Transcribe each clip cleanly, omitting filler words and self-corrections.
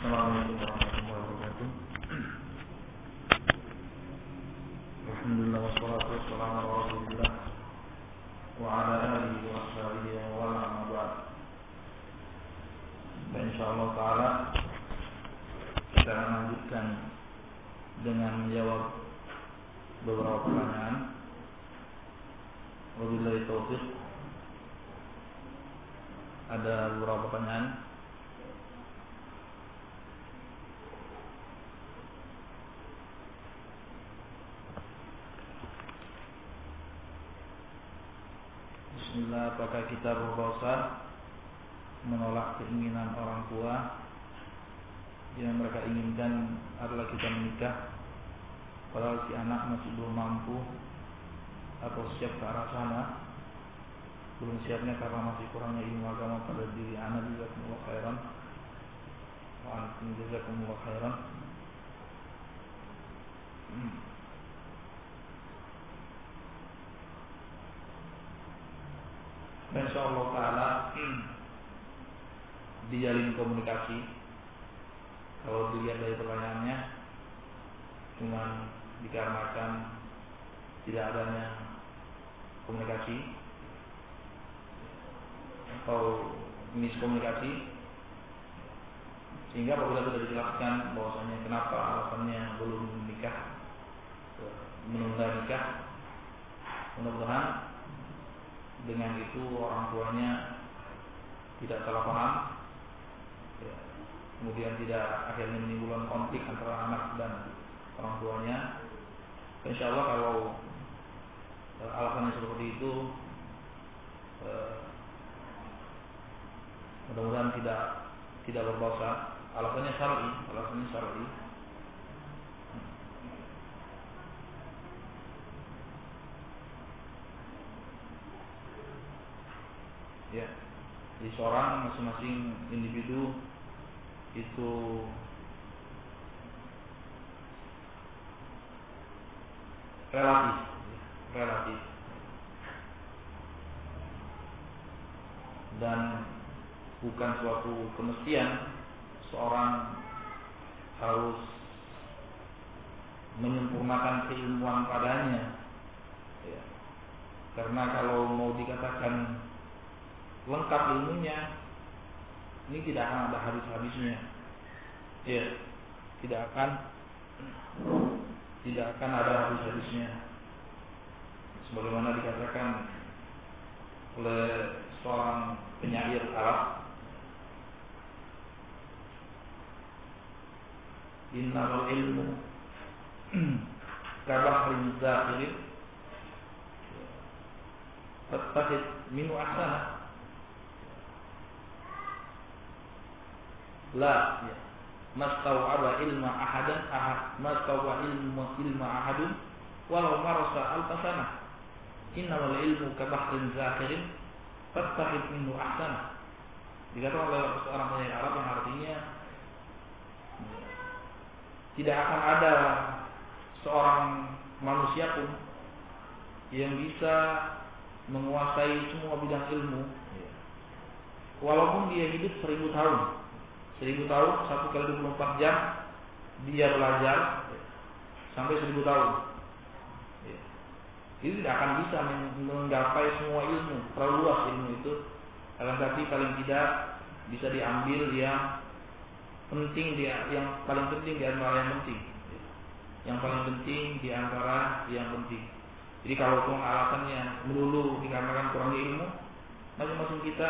Assalamualaikum warahmatullahi wabarakatuh. Alhamdulillah wassalatu wassalamu ala Rasulillah wa ala alihi wa sahbihi wa wala amma ba'd. Insyaallah taala kita akan lanjutkan dengan menjawab beberapa pertanyaan. Wabillahi taufiq. Ada beberapa pertanyaan. Bismillah, apakah kita berdosa menolak keinginan orang tua yang mereka inginkan adalah kita menikah, padahal si anak masih belum mampu atau siap ke arah sana, belum siapnya karena masih kurangnya ilmu agama pada diri anak. Jazakumullah khairan wa antum jazakumullah khairan. Insyaallah taala dijalin komunikasi. Kalau dilihat dari pertanyaannya, cuma dikarenakan tidak adanya komunikasi atau miskomunikasi, sehingga apabila sudah dijelaskan bahwasanya kenapa alasannya belum menikah, menunda nikah, mudah-mudahan dengan itu orang tuanya tidak salah paham, kemudian tidak akhirnya menimbulkan konflik antara anak dan orang tuanya. Insyaallah kalau alasannya seperti itu, mudah-mudahan tidak berdosa. Alasannya syar'i. Ya, di seorang masing-masing individu itu relatif dan bukan suatu kemestian seorang harus menyempurnakan keilmuan padanya, ya. Karena kalau mau dikatakan lengkap ilmunya, ini tidak akan ada habis-habisnya, ya, tidak akan ada habis-habisnya. Sebagaimana dikatakan oleh seorang penyair Arab, innamal ilmu kabahrin zakhirin fattakhid minhu ahsana. La mastaw'aba ilma ahadan mastaw'a ilma ahadun walau marasa alfasana. Innamal ilmu kabahrin zakhirin fattakhid minhu ahsana. Dikatakan oleh seorang penyair Arab yang artinya tidak akan ada seorang manusia pun yang bisa menguasai semua bidang ilmu, walaupun dia hidup 1000 tahun. 1000 tahun 1 kali 24 jam dia belajar sampai 1000 tahun. Itu tidak akan bisa menggapai semua ilmu, terlalu luas ilmu itu. Akan tapi paling tidak bisa diambil yang penting, yang paling penting di antara yang penting. Yang paling penting di antara yang penting. Jadi kalau cuma alasannya melulu dikarenakan kurangnya ilmu, masing-masing kita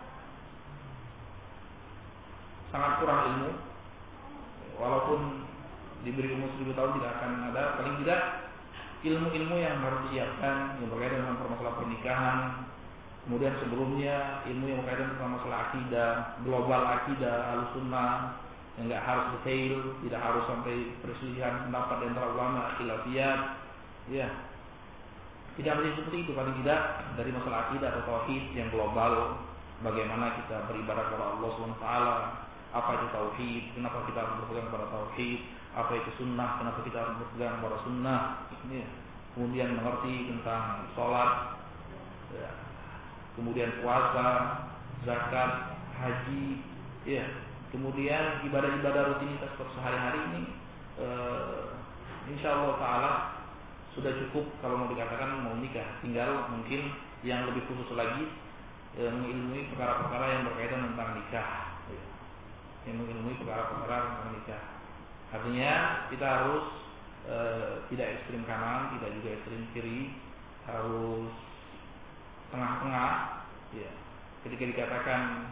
sangat kurang ilmu, walaupun diberi umur 1000 tahun tidak akan ada. Paling tidak ilmu-ilmu yang harus disiapkan yang berkaitan dengan permasalahan pernikahan, kemudian sebelumnya ilmu yang berkaitan dengan masalah akidah, global akidah Ahlussunnah, yang nggak harus detail, tidak harus sampai perselisihan pendapat di antara ulama, khilafiyat, ya. Tidak mesti seperti itu. Paling tidak dari masalah akidah atau tauhid yang global, bagaimana kita beribadah kepada Allah SWT, apa itu tauhid, kenapa kita harus berpegang pada tauhid, apa itu sunnah, kenapa kita harus berpegang pada sunnah, ya. Kemudian mengerti tentang sholat, kemudian puasa, zakat, haji, ya, Kemudian ibadah-ibadah rutinitas sehari-hari ini insya Allah Ta'ala sudah cukup kalau mau dikatakan mau nikah. Tinggal mungkin yang lebih khusus lagi mengilmui perkara-perkara yang berkaitan tentang nikah. Yang mengilmui perkara-perkara tentang nikah. Artinya kita harus tidak ekstrim kanan, tidak juga ekstrim kiri, harus tengah-tengah. Ya. Ketika dikatakan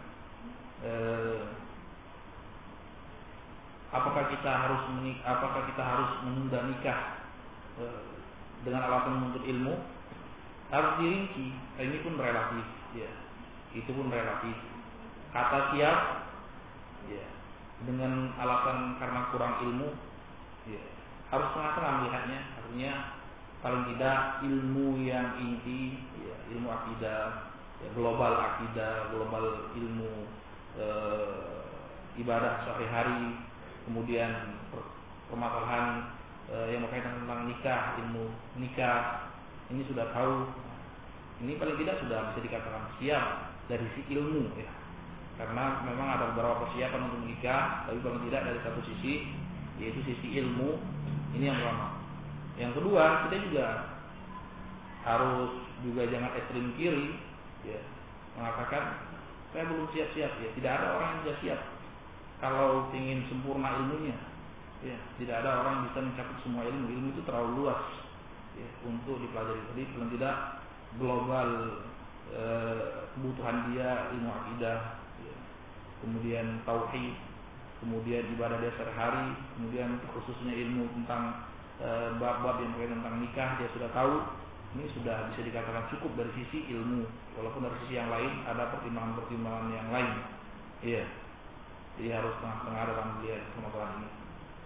apakah kita harus menunda nikah dengan alasan menuntut ilmu, harus dirinci. Ini pun relatif, ya. Itu pun relatif. Kata siap, ya, dengan alasan karena kurang ilmu, ya, harus tengah-tengah melihatnya. Artinya paling tidak ilmu yang inti, ya, ilmu akidah, ya, global akidah, global ilmu ibadah sehari-hari, kemudian permasalahan yang berkaitan tentang nikah, ilmu nikah, ini sudah tahu. Ini paling tidak sudah bisa dikatakan siap dari sisi ilmu, ya. Karena memang ada beberapa persiapan untuk menikah, tapi paling tidak dari satu sisi, yaitu sisi ilmu. Ini yang pertama. Yang kedua, kita juga harus jangan ekstrem kiri, ya, mengatakan saya belum siap-siap, ya. Tidak ada orang yang sudah siap kalau ingin sempurna ilmunya, ya. Tidak ada orang yang bisa mencakup semua ilmu. Ilmu itu terlalu luas, ya, untuk dipelajari. Jadi paling tidak global kebutuhan dia ilmu akidah, ya. Kemudian tauhid, kemudian ibadah dia sehari-hari, kemudian khususnya ilmu tentang bab-bab yang berkaitan tentang nikah dia sudah tahu. Ini sudah bisa dikatakan cukup dari sisi ilmu. Walaupun dari sisi yang lain ada pertimbangan-pertimbangan yang lain, iya. Jadi harus tengah-tengah dalam melihat permasalahan ini.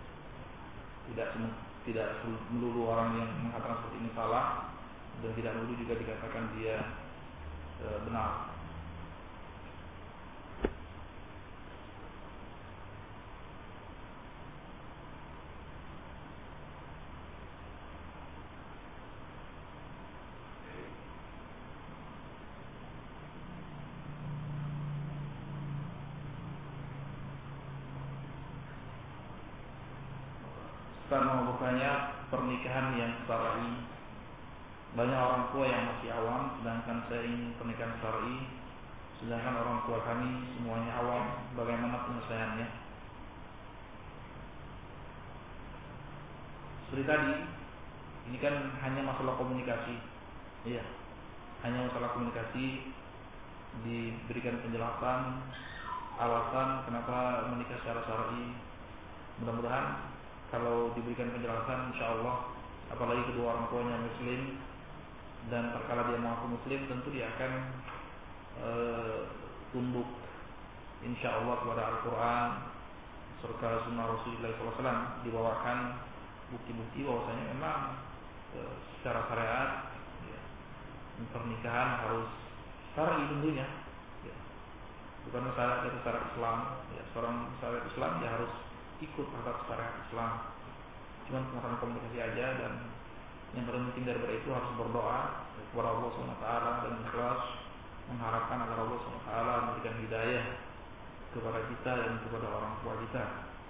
Tidak melulu orang yang mengatakan seperti ini salah, dan tidak melulu juga dikatakan dia benar. Saya mau bertanya pernikahan yang syar'i. Banyak orang tua yang masih awam, sedangkan saya ingin pernikahan syar'i. Sedangkan orang tua kami semuanya awam. Bagaimana penyelesaiannya? Seperti tadi, ini kan hanya masalah komunikasi. Iya, hanya masalah komunikasi. Diberikan penjelasan alasan kenapa menikah secara syar'i. Mudah-mudahan kalau diberikan penjelasan, insya Allah, apalagi kedua orang tuanya Muslim, dan terkala dia mengaku Muslim, tentu dia akan tunduk, insya Allah, kepada Al-Quran serta Sunnah Rasulullah SAW. Dibawakan bukti-bukti bahwasanya memang secara syariat, ya, pernikahan harus syar'i tentunya, ya. Bukan syarat itu syarat Islam, ya. Seorang syariat Islam dia harus ikut terhadap syariat Islam. Cuma pengertian komunikasi aja, dan yang paling penting daripada itu harus berdoa kepada Allah SWT dengan ikhlas, mengharapkan agar Allah SWT memberikan hidayah kepada kita dan kepada orang tua kita.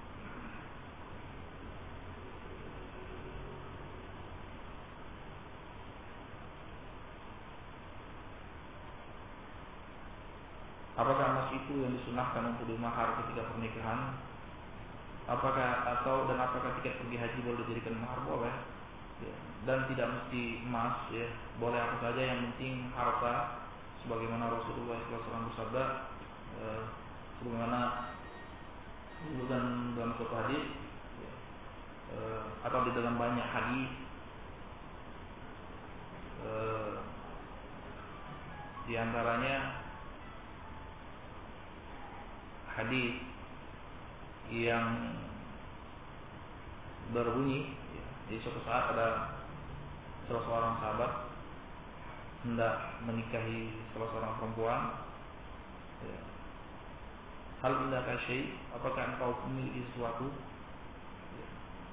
Apakah emas itu yang disunahkan untuk dimahar ketika pernikahan? Apakah tiket pergi haji boleh dijadikan mahar? Boleh, ya. Dan tidak mesti emas, ya. Boleh apa saja, yang penting harta, sebagaimana Rasulullah SAW bersabda, sebagaimana disebutkan dalam suatu hadis, ya, atau di dalam banyak hadis, di antaranya hadis yang berbunyi, ya, di suatu saat ada salah seorang sahabat hendak menikahi salah seorang perempuan, ya. Hal indaka syai', apakah engkau memiliki sesuatu? Ya.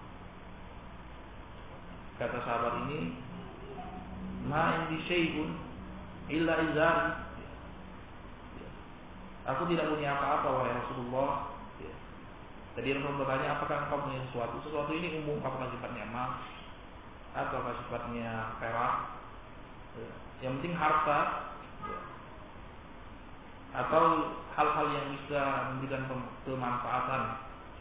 Kata sahabat ini, ma indi syai'un illa izari. Ya. Aku tidak punya apa-apa wahai Rasulullah, ya, Tadi Rasul bertanya, apakah engkau punya sesuatu? Sesuatu ini umum, apakah sifatnya emas atau sifatnya perak? Yang penting harta atau hal-hal yang bisa memberikan kemanfaatan.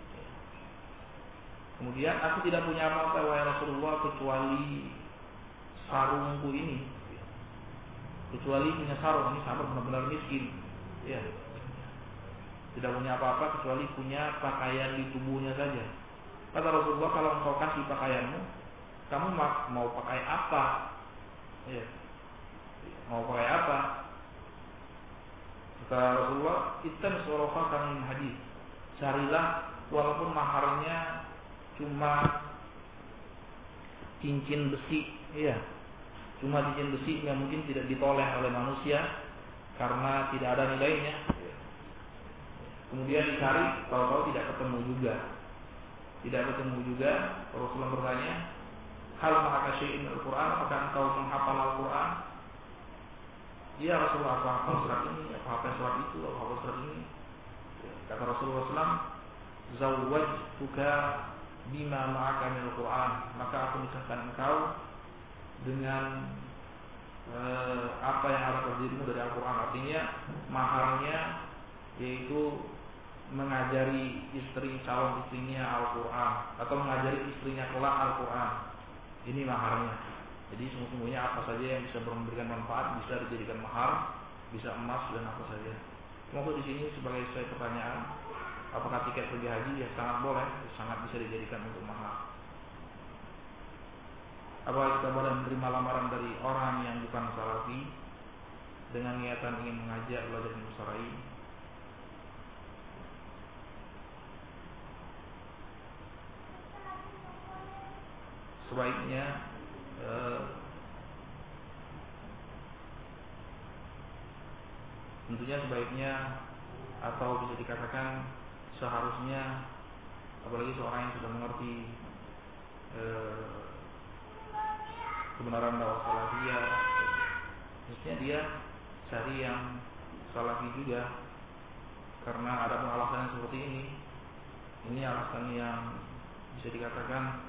Kemudian, aku tidak punya apa-apa wahai Rasulullah kecuali sarungku ini. Kecuali punya sarung, ini sahabat benar-benar miskin. Ya. Tidak punya apa-apa kecuali punya pakaian di tubuhnya saja. Kata Rasulullah, kalau engkau kasih pakaianmu, kamu mau pakai apa? Ya. Mau pakai apa? Kata Rasulullah, "Ittan surafa kamin hadis." Carilah walaupun maharnya cuma cincin besi, ya. Cuma cincin besi yang mungkin tidak ditoleh oleh manusia karena tidak ada nilainya. Kemudian dicari, tahu-tahu tidak ketemu juga. Rasulullah bertanya, hal ma'aka syai'in al-Quran, apakah engkau menghafal Al-Quran? Ya Rasulullah, aku hafal surat ini, aku hafal surat itu, aku hafal surat ini. Kata Rasulullah SAW, zawwajtuka bima ma'aka min Al-Quran, maka aku nikahkan engkau dengan apa yang ada pada dirimu dari Al-Quran. Artinya maharnya yaitu mengajari calon istrinya Al-Quran atau mengajari istrinya kelak Al-Quran. Ini maharnya. Jadi sungguh-sungguhnya apa saja yang bisa memberikan manfaat bisa dijadikan mahar, bisa emas dan apa saja. Maksud di sini sebagai pertanyaan, apakah tiket pergi haji? Ya sangat boleh, sangat bisa dijadikan untuk mahar. Apakah kita boleh menerima lamaran dari orang yang bukan salafi dengan niatan ingin mengajak belajar ilmu syar'i? Sebaiknya tentunya sebaiknya atau bisa dikatakan seharusnya, apalagi seorang yang sudah mengerti kebenaran dakwah salafiyah, mestinya dia cari yang salafi juga, karena ada alasan yang seperti ini. Ini alasan yang bisa dikatakan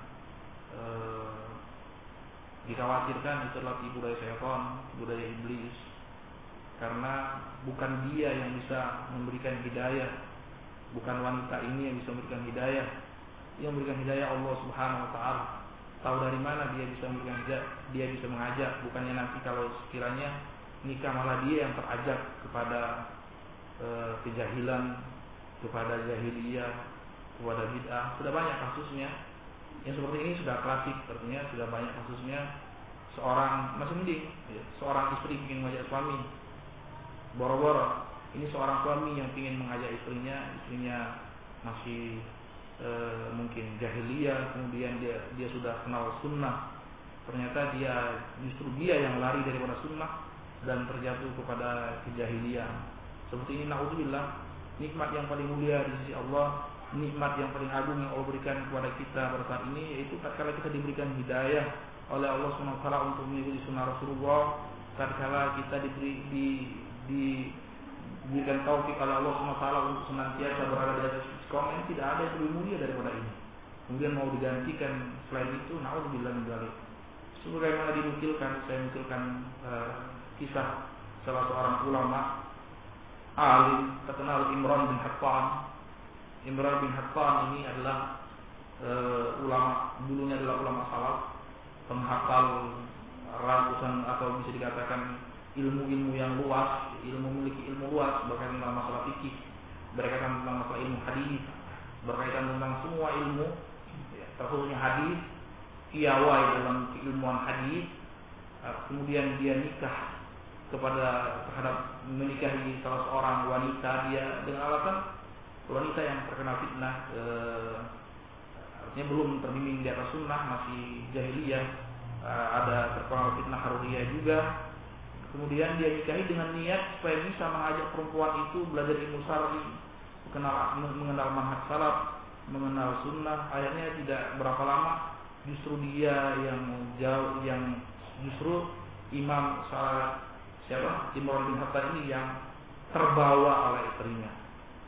dikhawatirkan itu adalah tipu daya syaitan, tipu daya iblis, karena bukan dia yang bisa memberikan hidayah, bukan wanita ini yang bisa memberikan hidayah. Yang memberikan hidayah Allah Subhanahu wa taala. Tahu dari mana dia bisa memberikan hidayah? Dia bisa mengajak, bukannya nanti kalau sekiranya nikah malah dia yang terajak kepada kejahilan, kepada jahiliyah, kepada bid'ah. Sudah banyak kasusnya. Yang seperti ini sudah klasik, artinya sudah banyak kasusnya. Seorang masih mending, ya, seorang istri ingin mengajak suami, boro-boro. Ini seorang suami yang ingin mengajak istrinya masih mungkin jahiliyah, kemudian dia sudah kenal sunnah. Ternyata justru dia yang lari daripada sunnah dan terjatuh kepada kejahilian. Seperti ini, naudzubillah. Nikmat yang paling mulia di sisi Allah, nikmat yang paling agung yang Allah berikan kepada kita pada saat ini, yaitu tatkala kita diberikan hidayah oleh Allah SWT untuk mengikuti sunnah Rasulullah, tatkala kita diberikan taufik oleh Allah SWT untuk senantiasa berada di atas istiqomah, tidak ada yang lebih mulia daripada ini. Kemudian mau digantikan selain itu, naudzubillah min dzalik. Sebagaimana saya nukilkan kisah salah seorang ulama alim terkenal, Imran bin Hattan. Imran bin Hattan ini adalah ulama, dulunya adalah ulama salaf, penghafal ratusan atau bisa dikatakan ilmu-ilmu yang luas, memiliki ilmu luas berkaitan tentang masalah fikih, berkaitan tentang masalah ilmu hadis, berkaitan tentang semua ilmu, terkhususnya hadis, piawai dalam keilmuan hadis. Kemudian dia nikah terhadap menikahi salah seorang wanita, dia dengan alasan wanita yang terkena fitnah, artinya belum terbimbing di atas sunnah, masih jahiliyah, ada terkena fitnah haruriyah juga. Kemudian dia nikahi dengan niat supaya bisa mengajak perempuan itu belajar ilmu syar'i, mengenal manhaj salaf, mengenal sunnah. Akhirnya tidak berapa lama justru dia yang justru imam Imran bin Hattan ini yang terbawa oleh istrinya.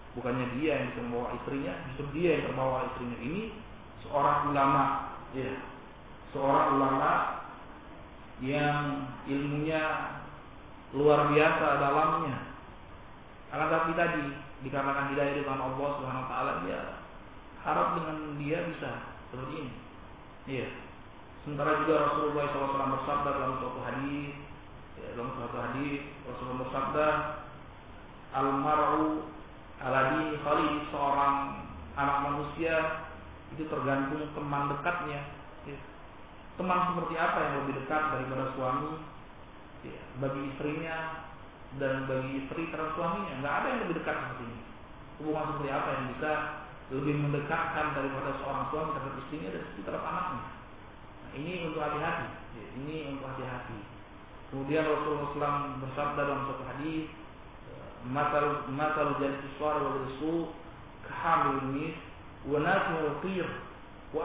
Bukannya dia yang bisa membawa istrinya, justru dia yang terbawa istrinya. Ini seorang ulama, ya, seorang ulama yang ilmunya luar biasa dalamnya. Akan tapi tadi dikarenakan hidayah dengan Allah Subhanahu Wa Taala, dia harap dengan dia bisa seperti ini. Iya. Sementara juga Rasulullah SAW bersabda dalam suatu hadis, Rasulullah bersabda, al-mar'u ala dini khalil, seorang anak manusia itu tergantung teman dekatnya. Ya. Teman seperti apa yang lebih dekat daripada suami, ya, bagi istrinya dan bagi istri terhadap suaminya? Nggak ada yang lebih dekat seperti ini. Hubungan seperti apa yang bisa lebih mendekatkan daripada seorang suami terhadap istrinya dan istri terhadap anaknya? Nah, ini untuk hati-hati. Ya, ini untuk hati-hati. Kemudian Rasulullah SAW bersabda dalam suatu hadis, "Matal jalis suara wa bisu kahamil mis wa nasul qir wa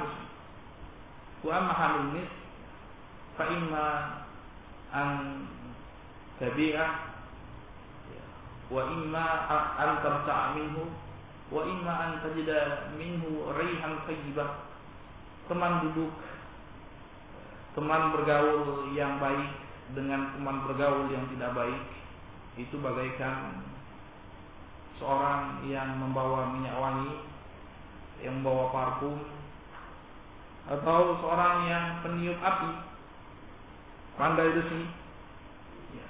amma hamil mis fa imma an tabi'ah wa imma an tabta'a minhu wa imma an tajida minhu rihan thayyibah." Teman duduk, teman bergaul yang baik dengan teman bergaul yang tidak baik itu bagaikan seorang yang membawa minyak wangi, yang membawa parfum, atau seorang yang peniup api, pandai besi. Ya.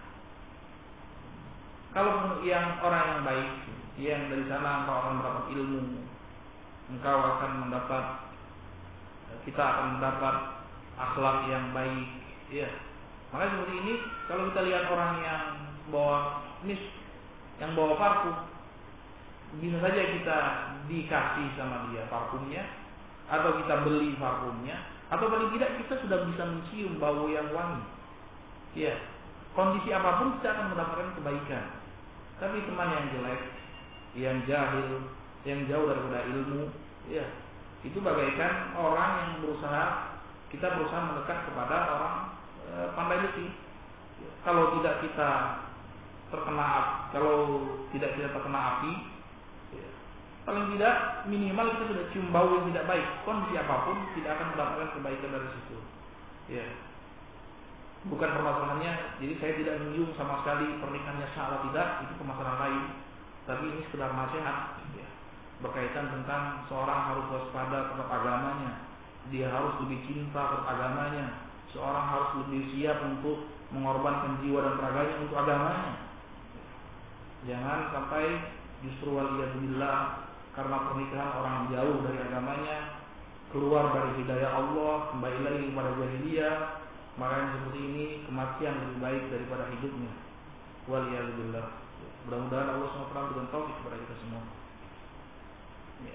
Kalau yang orang yang baik, yang dari sana engkau akan mendapat ilmu, engkau akan mendapat, kita akan mendapat akhlak yang baik. Ya. Makanya seperti ini, kalau kita lihat orang yang bawa yang bawa parfum, bisa saja kita dikasih sama dia parfumnya, atau kita beli parfumnya, atau paling tidak kita sudah bisa mencium bau yang wangi. Ya, kondisi apapun kita akan mendapatkan kebaikan. Tapi teman yang jelek, yang jahil, yang jauh daripada ilmu, ya, itu bagaikan orang yang kita berusaha mendekat kepada orang pandai besi. Kalau tidak kita terkena api, ya, paling tidak minimal kita sudah cium bau yang tidak baik. Kondisi apapun tidak akan mendapatkan kebaikan dari situ. Ya. Bukan permasalahannya, jadi saya tidak menyinggung sama sekali pernikahannya sah atau tidak, itu permasalahan lain. Tapi ini sekedar nasihat, ya, berkaitan tentang seorang harus waspada terhadap agamanya, dia harus lebih cinta terhadap agamanya, seorang harus lebih siap untuk mengorbankan jiwa dan raganya untuk agamanya. Jangan sampai justru waliyadzubillah karena pernikahan orang jauh dari agamanya, keluar dari hidayah Allah, kembali lagi kepada jahiliyah. Makanya seperti ini kematian lebih baik daripada hidupnya. Waliyadzubillah. Mudah-mudahan Allah SWT memberikan taufik kepada kita semua. Ya.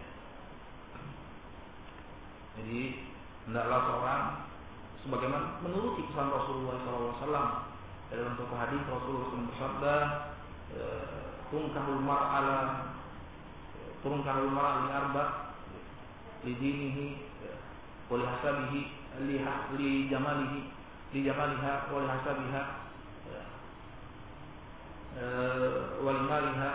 Jadi hendaklah seorang sebagaimana menuruti pesan Rasulullah SAW. Dalam suatu hadis Rasulullah SAW bersabda, "Tunkahul mar'ala li arba' li dinihi wa li hasabihi li jamaliha wa li hasabiha wa li maliha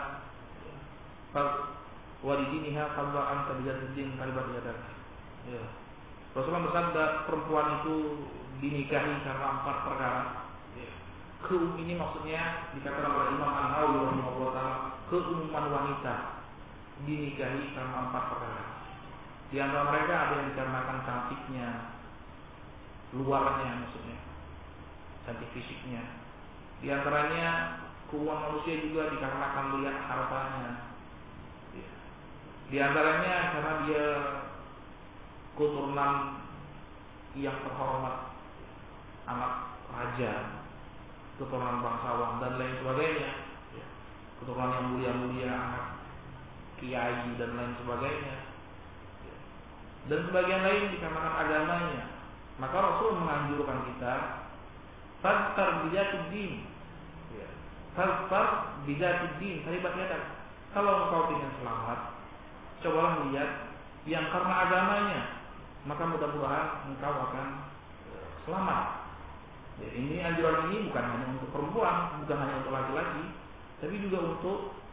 wa li diniha fadla an tabiyyatuddin kalibat yadak." Ya. Rasulullah bersabda, perempuan itu dinikahi karena 4 perkara. Ini maksudnya dikatakan oleh Imam An-Nawawi rahimahullah taala, keumuman wanita dinikahi karena 4 perkara. Di antara mereka ada yang dikarenakan cantiknya, luarnya maksudnya, cantik fisiknya. Di antaranya keumuman manusia juga dikarenakan melihat hartanya. Di antaranya karena dia keturunan yang terhormat, anak raja, keturunan bangsawan dan lain sebagainya, keturunan yang mulia-mulia, anak kiai dan lain sebagainya, dan sebagian lain dikarenakan agamanya. Maka Rasul menganjurkan kita fadfar bijatuddin, fadfar bijatuddin, kalimat yadak. Kalau engkau ingin selamat, cobalah lihat yang karena agamanya, maka mudah-mudahan engkau akan selamat. Ya, anjuran ini bukan hanya untuk perempuan, bukan hanya untuk laki-laki, tapi juga untuk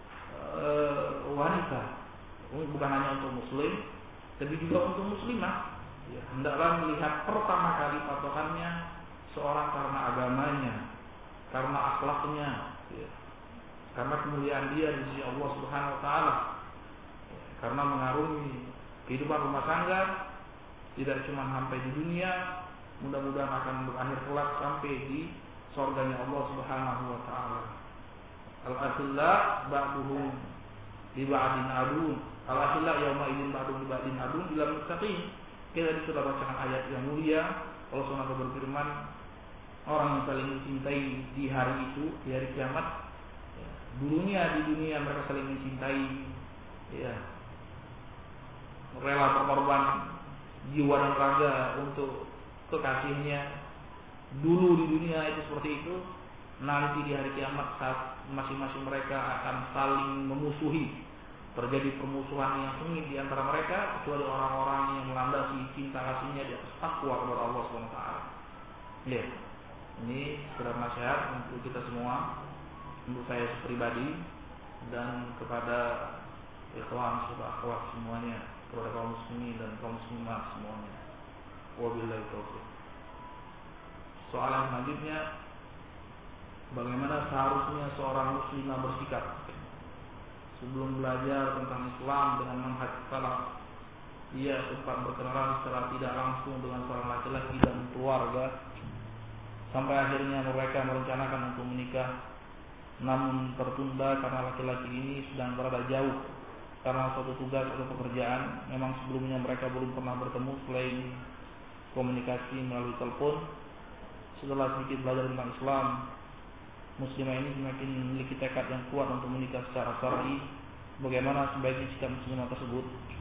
wanita, bukan hanya untuk muslim, tapi juga untuk muslimah. Ya, hendaklah melihat pertama kali patokannya seorang karena agamanya, karena akhlaknya, ya, karena kemuliaan dia di sisi Allah Subhanahu Wa Taala, ya, karena mengarungi kehidupan rumah tangga tidak cuma sampai di dunia, mudah-mudahan akan berakhir kelak sampai di surganya Allah Subhanahu Wa Taala. Al-akhillah ba'duhum li ba'din adun. Al-akhillah yauma idzin ba'duhum li ba'din adun ila muttaqin. Kita sudah bacakan ayat yang mulia. Allah SWT berfirman, orang yang saling mencintai di hari itu, di hari kiamat, dulunya di dunia mereka saling mencintai, ya, rela berkorban jiwa dan raga untuk kekasihnya. Dulu di dunia itu seperti itu. Nanti di hari kiamat saat masing-masing mereka akan saling memusuhi, terjadi permusuhan yang sengit di antara mereka, kecuali orang-orang yang melandasi cinta kasihnya di atas takwa kepada Allah SWT. Ya, ini sekedar nasihat untuk kita semua, untuk saya pribadi dan kepada ikhwan serta akhwat semuanya, kepada kaum muslimin dan kaum muslimat semuanya. Wabillahi taufiq. Soalan selanjutnya, bagaimana seharusnya seorang muslimah bersikap sebelum belajar tentang Islam dengan manhaj salaf? Ia sempat berkenalan secara tidak langsung dengan seorang laki-laki dan keluarga, sampai akhirnya mereka merencanakan untuk menikah, namun tertunda karena laki-laki ini sedang berada jauh karena suatu tugas atau pekerjaan. Memang sebelumnya mereka belum pernah bertemu selain komunikasi melalui telepon. Setelah sedikit belajar tentang Islam, muslimah ini semakin memiliki tekad yang kuat untuk menikah secara syar'i. Bagaimana sebaiknya sikap muslimah tersebut?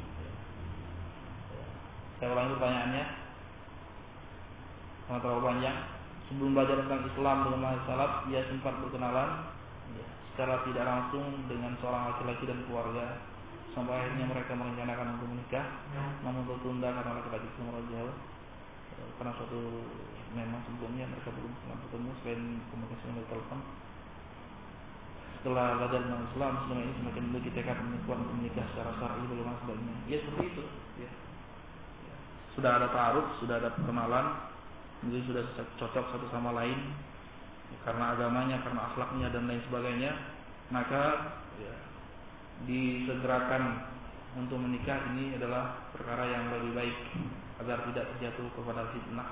Saya ulangi pertanyaannya, karena terlalu panjang. Sebelum belajar tentang Islam dengan manhaj salaf, ia sempat berkenalan secara tidak langsung dengan seorang laki-laki dan keluarga, sampai akhirnya mereka merencanakan untuk menikah, namun tertunda karena laki-laki itu merasa jauh. Karena suatu memang sebelumnya mereka belum pernah bertemu selain komunikasi melalui telepon. Setelah belajar tentang Islam, muslimah ini semakin memiliki tekad untuk menikah secara syar'i. Bagaimana sebaiknya? Ya seperti itu. Ya. Sudah ada ta'aruf, sudah ada perkenalan, mungkin sudah cocok satu sama lain, ya, karena agamanya, karena akhlaknya dan lain sebagainya, maka ya, disegerakan untuk menikah. Ini adalah perkara yang lebih baik agar tidak terjatuh kepada fitnah.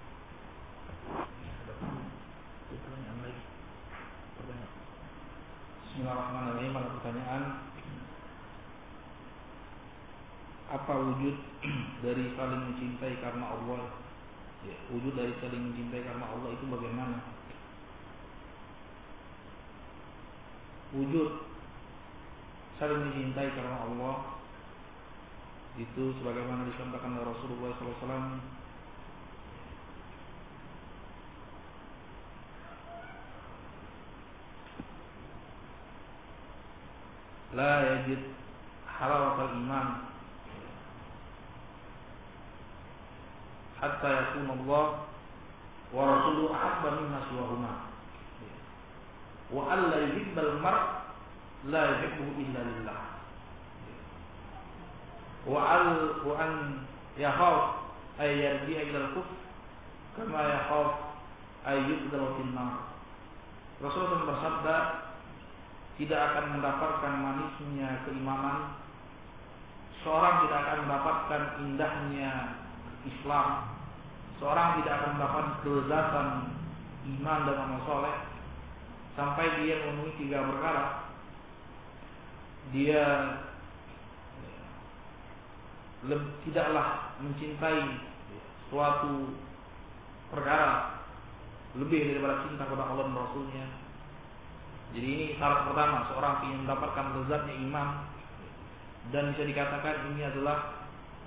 Bismillahirrahmanirrahim. Ada pertanyaan, apa wujud dari saling mencintai karena Allah? Ya, wujud dari saling mencintai karena Allah itu bagaimana? Wujud saling mencintai karena Allah itu sebagaimana disampaikan oleh Rasulullah SAW, la yajid halawatul iman hatta yakuna Allah wa rasuluhu ahabba mimma siwahuma, wa alla yuhibbal mar' la yuhibbu illa lillah, wa an yakhaf ay yarji'a ila al-kufr kama yakhaf ay yuqdara fil nar. Rasulullah bersabda, tidak akan mendapatkan manisnya keimanan, seorang tidak akan mendapatkan indahnya Islam, seorang tidak akan mendapatkan kelezatan iman dan amal soleh sampai dia memenuhi 3 perkara. Dia tidaklah mencintai suatu perkara lebih daripada cinta kepada Allah dan Rasulnya. Jadi ini syarat pertama, seorang ingin mendapatkan lezatnya iman, dan bisa dikatakan ini adalah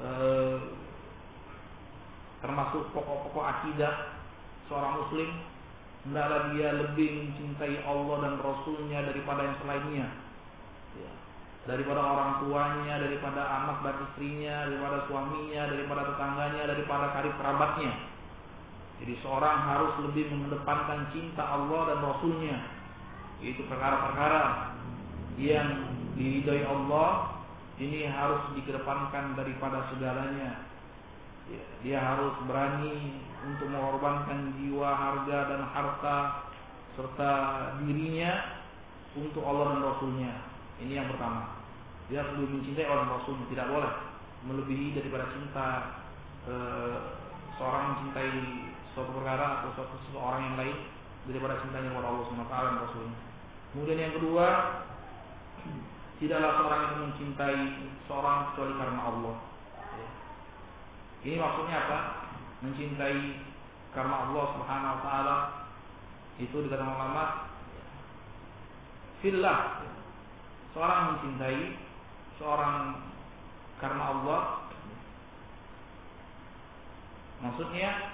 termasuk pokok-pokok akidah seorang muslim. Hendaklah dia lebih mencintai Allah dan Rasulnya daripada yang selainnya, ya, daripada orang tuanya, daripada anak dan istrinya, daripada suaminya, daripada tetangganya, daripada karib kerabatnya. Jadi seorang harus lebih mengedepankan cinta Allah dan Rasulnya. Itu perkara-perkara yang diridhai Allah, ini harus dikedepankan daripada segalanya. Dia harus berani untuk mengorbankan jiwa, harga dan harta serta dirinya untuk Allah dan Rasulnya. Ini yang pertama. Dia harus mencintai Allah dan Rasulnya. Tidak boleh melebihi daripada cinta seorang mencintai suatu perkara atau seseorang yang lain daripada cintanya kepada Allah SWT dan Rasulnya. Kemudian yang kedua, tidaklah seorang itu mencintai seorang kecuali karena Allah. Ini maksudnya apa? Mencintai karena Allah Subhanahu wa taala itu dikatakan ulama fillah. Seorang mencintai seorang karena Allah, maksudnya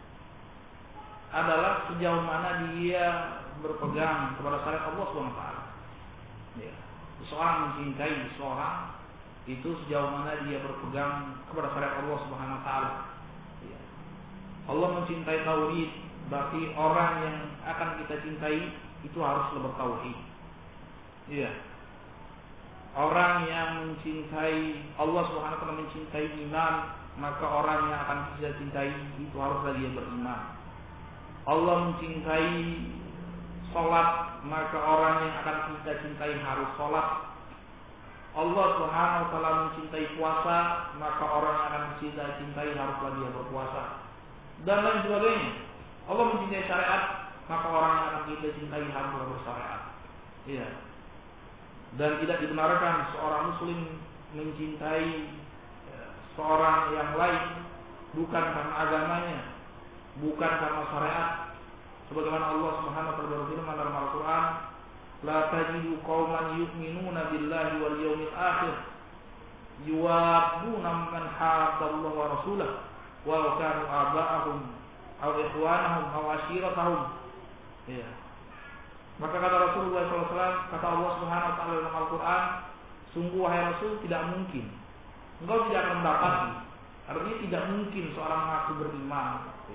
adalah sejauh mana dia berpegang kepada syariat Allah Subhanahu wa taala. Seorang mencintai seorang itu sejauh mana dia berpegang kepada syariat Allah Subhanahu wa taala. Allah mencintai tauhid, berarti orang yang akan kita cintai itu haruslah bertauhid. Iya. Orang yang mencintai Allah Subhanahu wa taala, mencintai iman, maka orang yang akan kita cintai itu haruslah dia beriman. Allah mencintai salat, maka orang yang akan kita cintai harus salat. Allah Subhanahu wa taala mencintai puasa, maka orang yang akan kita cintai haruslah dia berpuasa. Dan lain sebagainya. Allah mencintai syariat, maka orang yang akan kita cintai haruslah bersyariat. Iya. Dan tidak dibenarkan seorang muslim mencintai seorang yang lain bukan karena agamanya, bukan karena syariat. Sebagaimana Allah Subhanahu wa taala berfirman dalam Al-Qur'an, la tajidu qauman yu'minuna billahi wal yawmil akhir yuwadduna man haddallaha wa rasulahu wa kanu aba'ahum aw ikhwanahum aw ashiratahum. Ya. Maka kata Rasulullah SAW, kata Allah Subhanahu wa taala dalam Al-Qur'an, sungguh wahai Rasul, tidak mungkin engkau tidak akan mendapati, artinya tidak mungkin seorang mengaku beriman.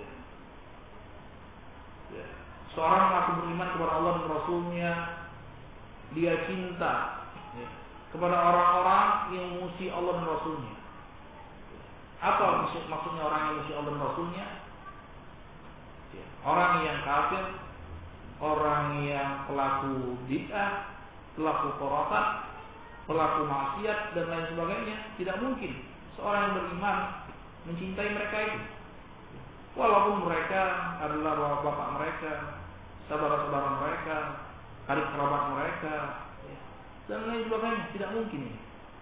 Seorang mengaku beriman kepada Allah dan Rasulnya, dia cinta kepada orang-orang yang memuji Allah dan Rasulnya. Apa maksudnya orang yang memuji Allah dan Rasulnya? Orang yang kafir, orang yang pelaku bid'ah, pelaku khurafat, pelaku maksiat dan lain sebagainya. Tidak mungkin seorang yang beriman mencintai mereka itu, walaupun mereka adalah bapak-bapak mereka, saudara-saudara mereka, karib kerabat mereka, dan lain sebagainya. Tidak mungkin ini.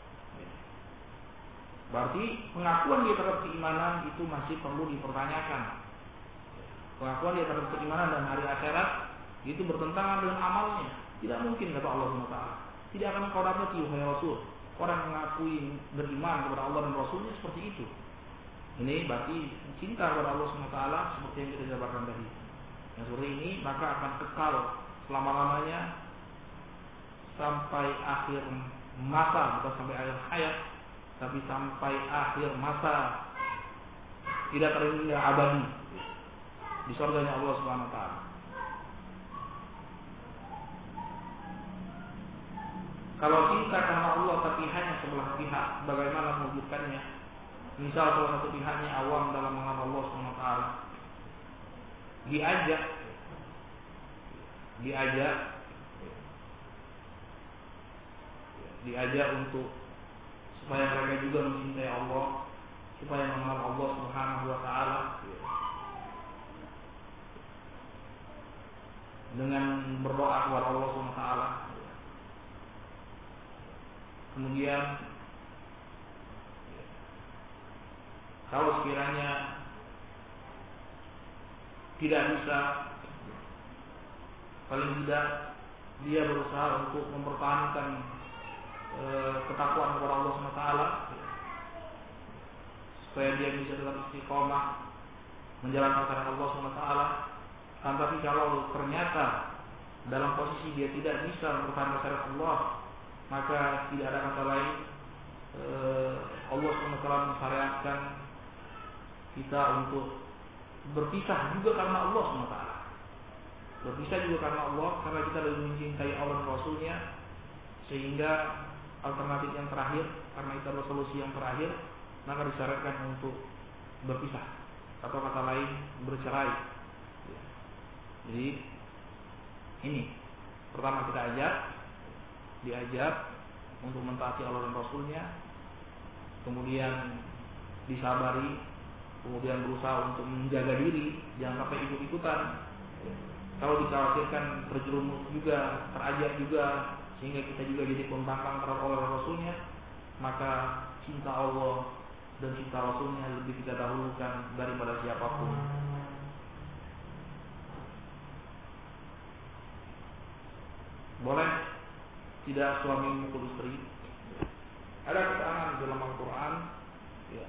Berarti pengakuan dia terhadap keimanan itu masih perlu dipertanyakan. Pengakuan dia terhadap keimanan dan hari akhirat itu bertentangan dengan amalnya. Tidak mungkin, kata Allah SWT. Tidak akan kau dapati, wahai Rasul, orang mengakui beriman kepada Allah dan Rasulnya seperti itu. Ini berarti cinta kepada Allah SWT seperti yang kita jabarkan tadi. Yang seperti ini maka akan kekal selama-lamanya sampai akhir masa, bukan sampai akhir hayat, tapi sampai akhir masa, tidak terhingga abadi di surganya Allah Subhanahu wa taala. Kalau cinta karena Allah tapi hanya sebelah pihak, bagaimana mewujudkannya? Misal salah satu pihaknya awam dalam mengenal Allah Subhanahu wa taala, diajak untuk supaya mereka juga mencintai Allah, supaya mengenal Allah Subhanahu wa taala dengan berdoa kepada Allah Subhanahu wa taala. Kemudian kalau sekiranya tidak bisa, paling tidak dia berusaha untuk mempertahankan ketakwaan kepada Allah SWT, supaya dia bisa tetap istiqomah menjalankan syariat Allah SWT. Tapi kalau ternyata dalam posisi dia tidak bisa mempertahankan syariat Allah, maka tidak ada kata lain, Allah SWT mensyariatkan kita untuk berpisah juga karena Allah SWT. Berpisah juga karena Allah, karena kita lebih mencintai Allah dan Rasulnya sehingga alternatif yang terakhir, karena itu adalah solusi yang terakhir, maka disyaratkan untuk berpisah atau kata lain bercerai. Jadi ini pertama kita diajak untuk mentaati Allah dan Rasulnya, kemudian disabari, kemudian berusaha untuk menjaga diri, jangan sampai ikut-ikutan. Kalau dikhawatirkan terjerumus juga, terajak juga, sehingga kita juga jadi pembangkang terhadap Allah dan Rasulnya, maka cinta Allah dan cinta Rasulnya lebih kita dahulukan daripada siapapun. Boleh tidak suami memukul istri? Ada keterangan dalam Al-Quran, ya.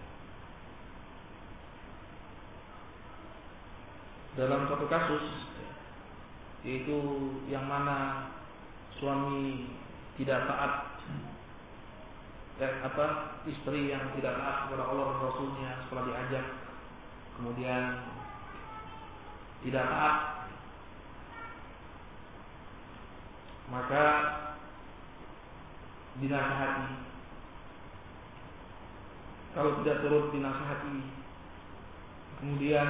Dalam suatu kasus, yaitu yang mana suami tidak taat, istri yang tidak taat kepada Allah dan Rasulnya setelah diajak, kemudian tidak taat, maka dinasihati. Kalau tidak turut dinasihati, kemudian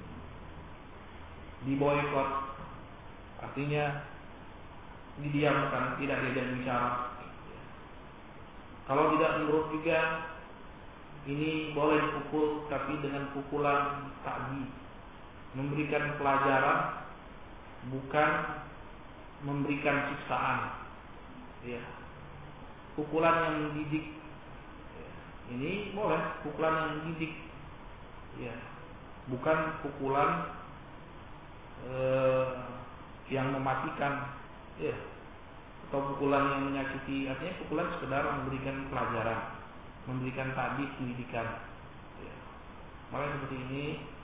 diboikot, artinya didiamkan, tidak diajak bicara. Kalau tidak menurut juga, ini boleh dipukul, tapi dengan pukulan ta'dib, memberikan pelajaran, bukan memberikan siksaan. Ya. Pukulan yang mendidik, ini boleh pukulan yang mendidik, ya, bukan pukulan yang mematikan, ya, atau pukulan yang menyakiti. Artinya pukulan sekedar memberikan pelajaran, memberikan ta'dib, pendidikan, ya. Maka seperti ini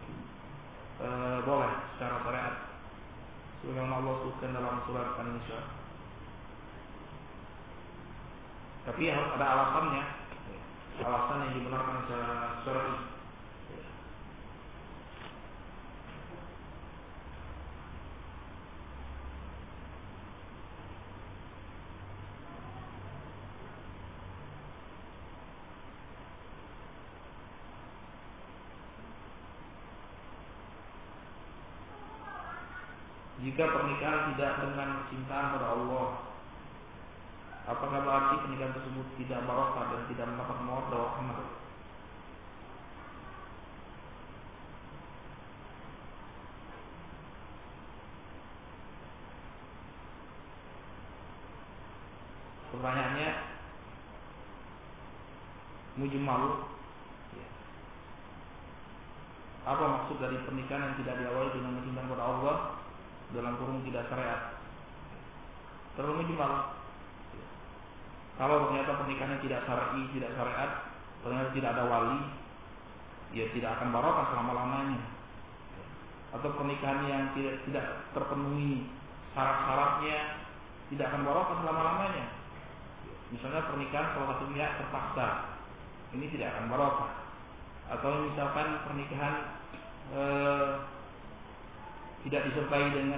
boleh secara syariat, sebagaimana Allah sebutkan dalam surat An-Nisa. Tapi harus ada alasannya, alasan yang dibenarkan secara syar'i. Jika pernikahan tidak dengan kecintaan pada Allah, apakah berarti pernikahan tersebut tidak barokah dan tidak mendapat mawaddah wa rahmah? Pertanyaannya mujmal. Apa maksud dari pernikahan yang tidak diawali dengan kecintaan pada Allah, dalam kurung tidak syariat? Terlalu mujmal. Kalau ternyata pernikahannya tidak syar'i, tidak syariat, ternyata tidak ada wali, ya tidak akan barokah selama-lamanya. Atau pernikahan yang tidak terpenuhi syarat-syaratnya, tidak akan barokah selama-lamanya. Misalnya pernikahan salah satu pihak terpaksa, ini tidak akan barokah. Atau misalkan pernikahan tidak disertai dengan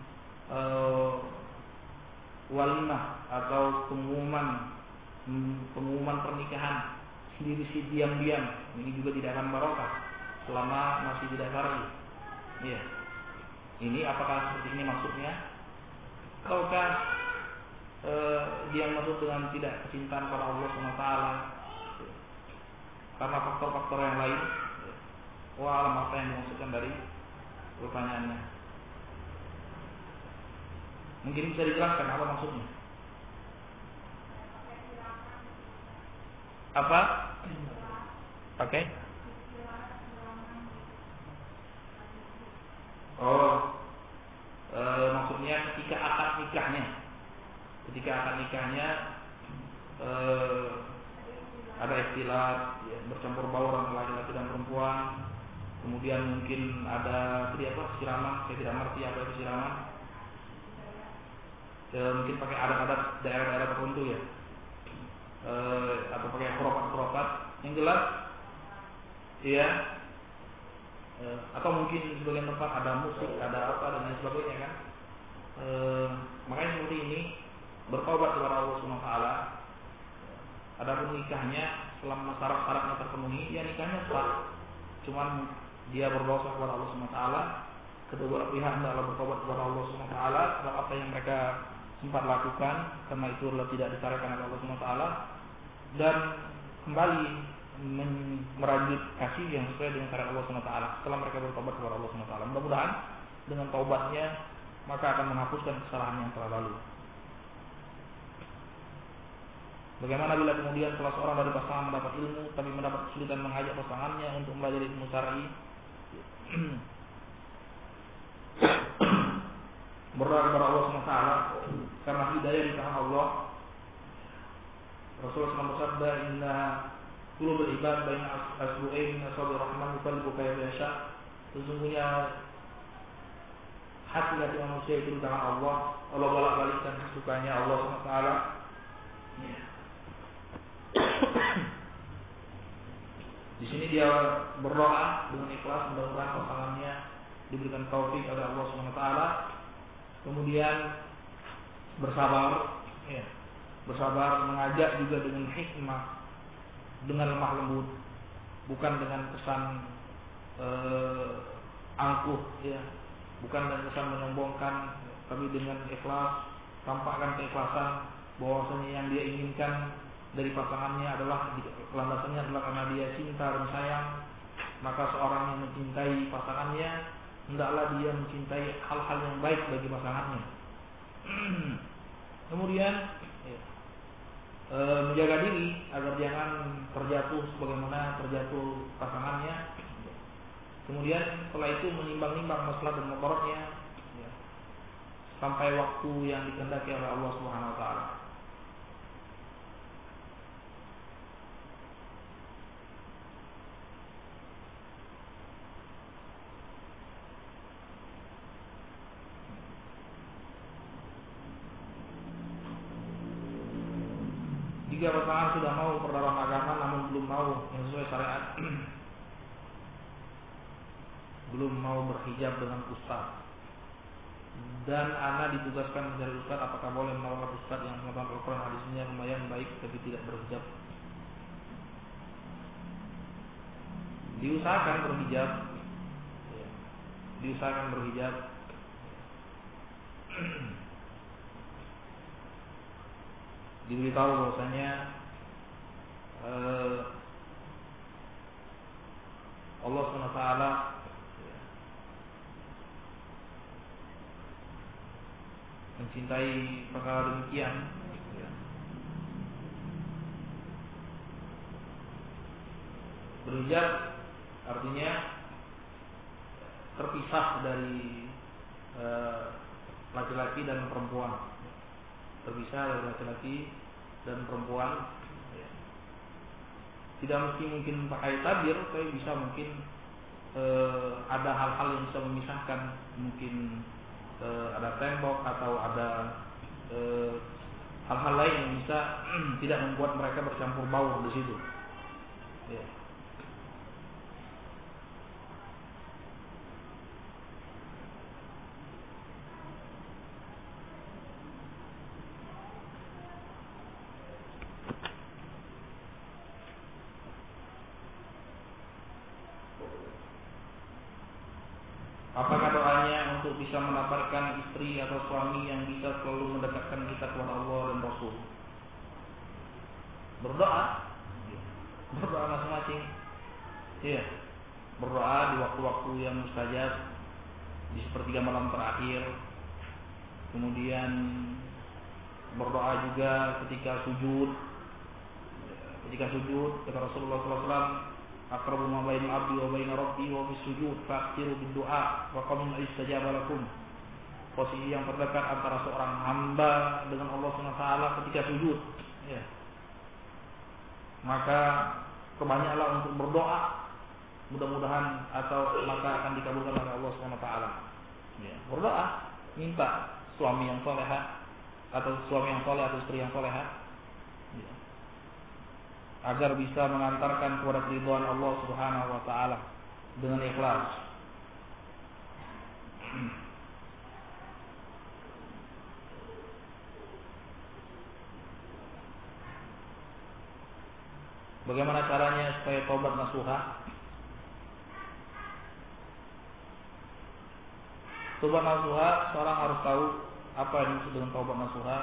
walimah atau pengumuman pernikahan sendiri diam-diam, ini juga tidak akan barokah selama masih tidak syar'i. Ya. Ini apakah seperti ini maksudnya? Ataukah dia masuk dengan tidak kecintaan pada Allah SWT karena faktor-faktor yang lain? Alam apa yang dimaksudkan dari pertanyaannya? Mungkin bisa dijelaskan apa maksudnya? Apa? Pakai? Maksudnya ketika akad nikahnya, ada istilah ya, bercampur baur antara laki-laki dan perempuan. Kemudian mungkin ada siraman, saya tidak mengerti apa itu siraman. Mungkin pakai adat-adat daerah-daerah tertentu ya, atau pakai khurafat-khurafat yang jelas ya, atau mungkin di sebagian tempat ada musik, ada apa dan lain sebagainya kan. Makanya seperti ini bertobat kepada Allah Subhanahu wa taala. Adapun nikahnya selama syarat-syaratnya terpenuhi, ya nikahnya sah. Cuman dia berdosa kepada Allah Subhanahu wa taala. Kedua pihak hendaklah bertobat kepada Allah Subhanahu wa taala terhadap apa yang mereka sempat lakukan, karena itu adalah tidak disyariatkan oleh Allah Subhanahu wa taala, dan kembali merajut kasih yang sesuai dengan syariat Allah Subhanahu wa taala setelah mereka bertobat kepada Allah Subhanahu wa taala. Mudah-mudahan dengan taubatnya maka akan menghapuskan kesalahan yang telah lalu. Bagaimana bila kemudian salah seorang dari pasangan mendapat ilmu tapi mendapat kesulitan mengajak pasangannya untuk belajar ilmu syar'i? Berdoa kepada Allah Subhanahu wa taala karena hidayah di tangan Allah. Rasulullah SAW bersabda, "Inna qulubal ibad baina asbu'ain min asabi rahman yuqallibu kayfa yasha." Sesungguhnya hati manusia itu di tangan Allah. Allah bolak-balikkan kesukanya Allah Subhanahu wa taala. Di sini dia berdoa dengan ikhlas, mudah-mudahan pasangannya diberikan taufik oleh Allah Subhanahu wa taala. Kemudian bersabar, bersabar, mengajak juga dengan hikmah, dengan lemah lembut, bukan dengan kesan angkuh, bukan dengan kesan menyombongkan, tapi dengan ikhlas, tampakkan keikhlasan bahwasanya yang dia inginkan dari pasangannya adalah landasannya adalah karena dia cinta dan sayang. Maka seorang yang mencintai pasangannya hendaklah dia mencintai hal-hal yang baik bagi pasangannya. Kemudian menjaga diri agar jangan terjatuh sebagaimana terjatuh pasangannya. Kemudian setelah itu menimbang-nimbang masalah dan mudaratnya sampai waktu yang dikehendaki oleh Allah Subhanahu wa taala. Jika pasangan sudah mau berdalam agama namun belum mau yang sesuai syariat, belum mau berhijab dengan ustaz, dan anak ditugaskan menjadi ustaz, apakah boleh menawarkan ustaz yang mengetahui Al-Quran hadisnya lumayan baik tapi tidak berhijab? Diusahakan berhijab, diusahakan berhijab. Diberitahu bahwasanya Allah SWT mencintai perkara demikian. Berhijab artinya terpisah dari laki-laki dan perempuan, terpisah dari laki-laki dan perempuan. Tidak mungkin pakai tabir, tapi bisa mungkin ada hal-hal yang bisa memisahkan, mungkin ada tembok atau ada hal-hal lain yang bisa tidak membuat mereka bercampur baur di situ. Apakah doanya untuk bisa mendapatkan istri atau suami yang bisa selalu mendekatkan kita kepada Allah dan Rasul? Berdoa masing-masing. Berdoa di waktu-waktu yang mustajab, di sepertiga malam terakhir. Kemudian berdoa juga ketika sujud. Ketika sujud, kata Rasulullah SAW, aqrabu ma baina abdi wa baina rabbi wa bis sujud fa'tiru bid du'a wa qul istajaba lakum. Posisi yang terdekat antara seorang hamba dengan Allah Subhanahu wa taala ketika sujud, maka kerbanyaklah untuk berdoa, mudah-mudahan atau maka akan dikabulkan oleh Allah Subhanahu wa taala. Berdoa, minta suami yang saleh atau suami yang saleh atau istri yang saleh, agar bisa mengantarkan kepada keridhaan Allah Subhanahu wa taala dengan ikhlas. Bagaimana caranya supaya taubat nasuha? Taubat nasuha, seorang harus tahu apa yang dimaksud dengan taubat nasuha.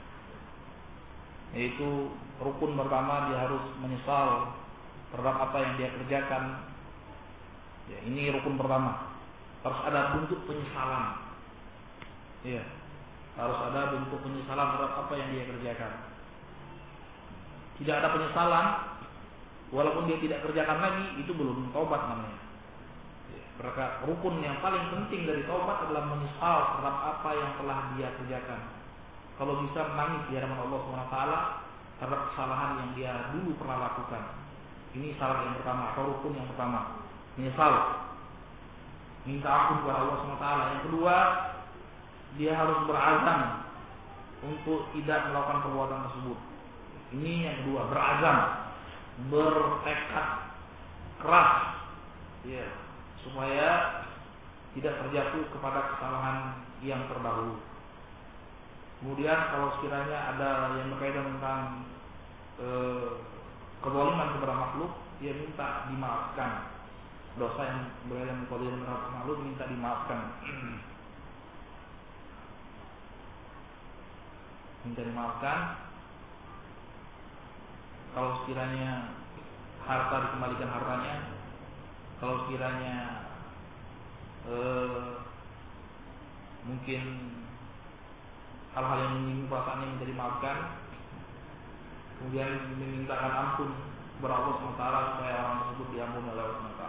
Yaitu rukun pertama, dia harus menyesal terhadap apa yang dia kerjakan. Ya, ini rukun pertama. Harus ada bentuk penyesalan. Ya, harus ada bentuk penyesalan terhadap apa yang dia kerjakan. Tidak ada penyesalan, walaupun dia tidak kerjakan lagi, itu belum taubat namanya. Ya, rukun yang paling penting dari taubat adalah menyesal terhadap apa yang telah dia kerjakan. Kalau bisa menangis di hadapan Allah SWT terhadap kesalahan yang dia dulu pernah lakukan. Ini syarat yang pertama atau rukun yang pertama. Menyesal, minta ampun kepada Allah SWT. Yang kedua, dia harus berazam untuk tidak melakukan perbuatan tersebut. Ini yang kedua, berazam, bertekad keras, ya, supaya tidak terjatuh kepada kesalahan yang terdahulu. Kemudian kalau sekiranya ada yang berkaitan tentang kezaliman kepada makhluk, dia minta dimaafkan. Dosa yang berkaitan dengan kezaliman terhadap makhluk minta dimaafkan. Minta dimaafkan. Kalau sekiranya harta dikembalikan hartanya. Kalau sekiranya mungkin hal-hal yang menyinggung perasaannya minta dimaafkan. Kemudian memintakan ampun kepada Allah SWT supaya orang tersebut diampuni oleh Allah SWT.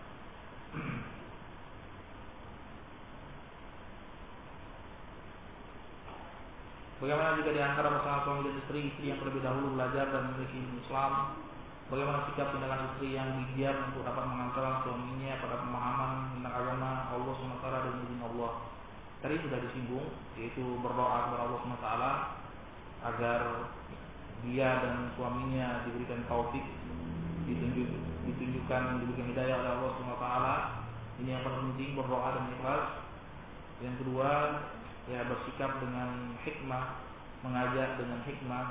Bagaimana jika di antara pasangan suami dan istri yang terlebih dahulu belajar dan memiliki Islam, bagaimana sikap tindakan istri yang bijak untuk dapat mengantarkan suaminya pada pemahaman tentang agama Allah SWT dan izin Allah? Tadi sudah disinggung, yaitu berdoa kepada Allah SWT agar dia dan suaminya diberikan taufik, diberikan hidayah oleh Allah SWT. Ini yang paling penting, berdoa dan ikhlas. Yang kedua, ya bersikap dengan hikmah, mengajak dengan hikmah,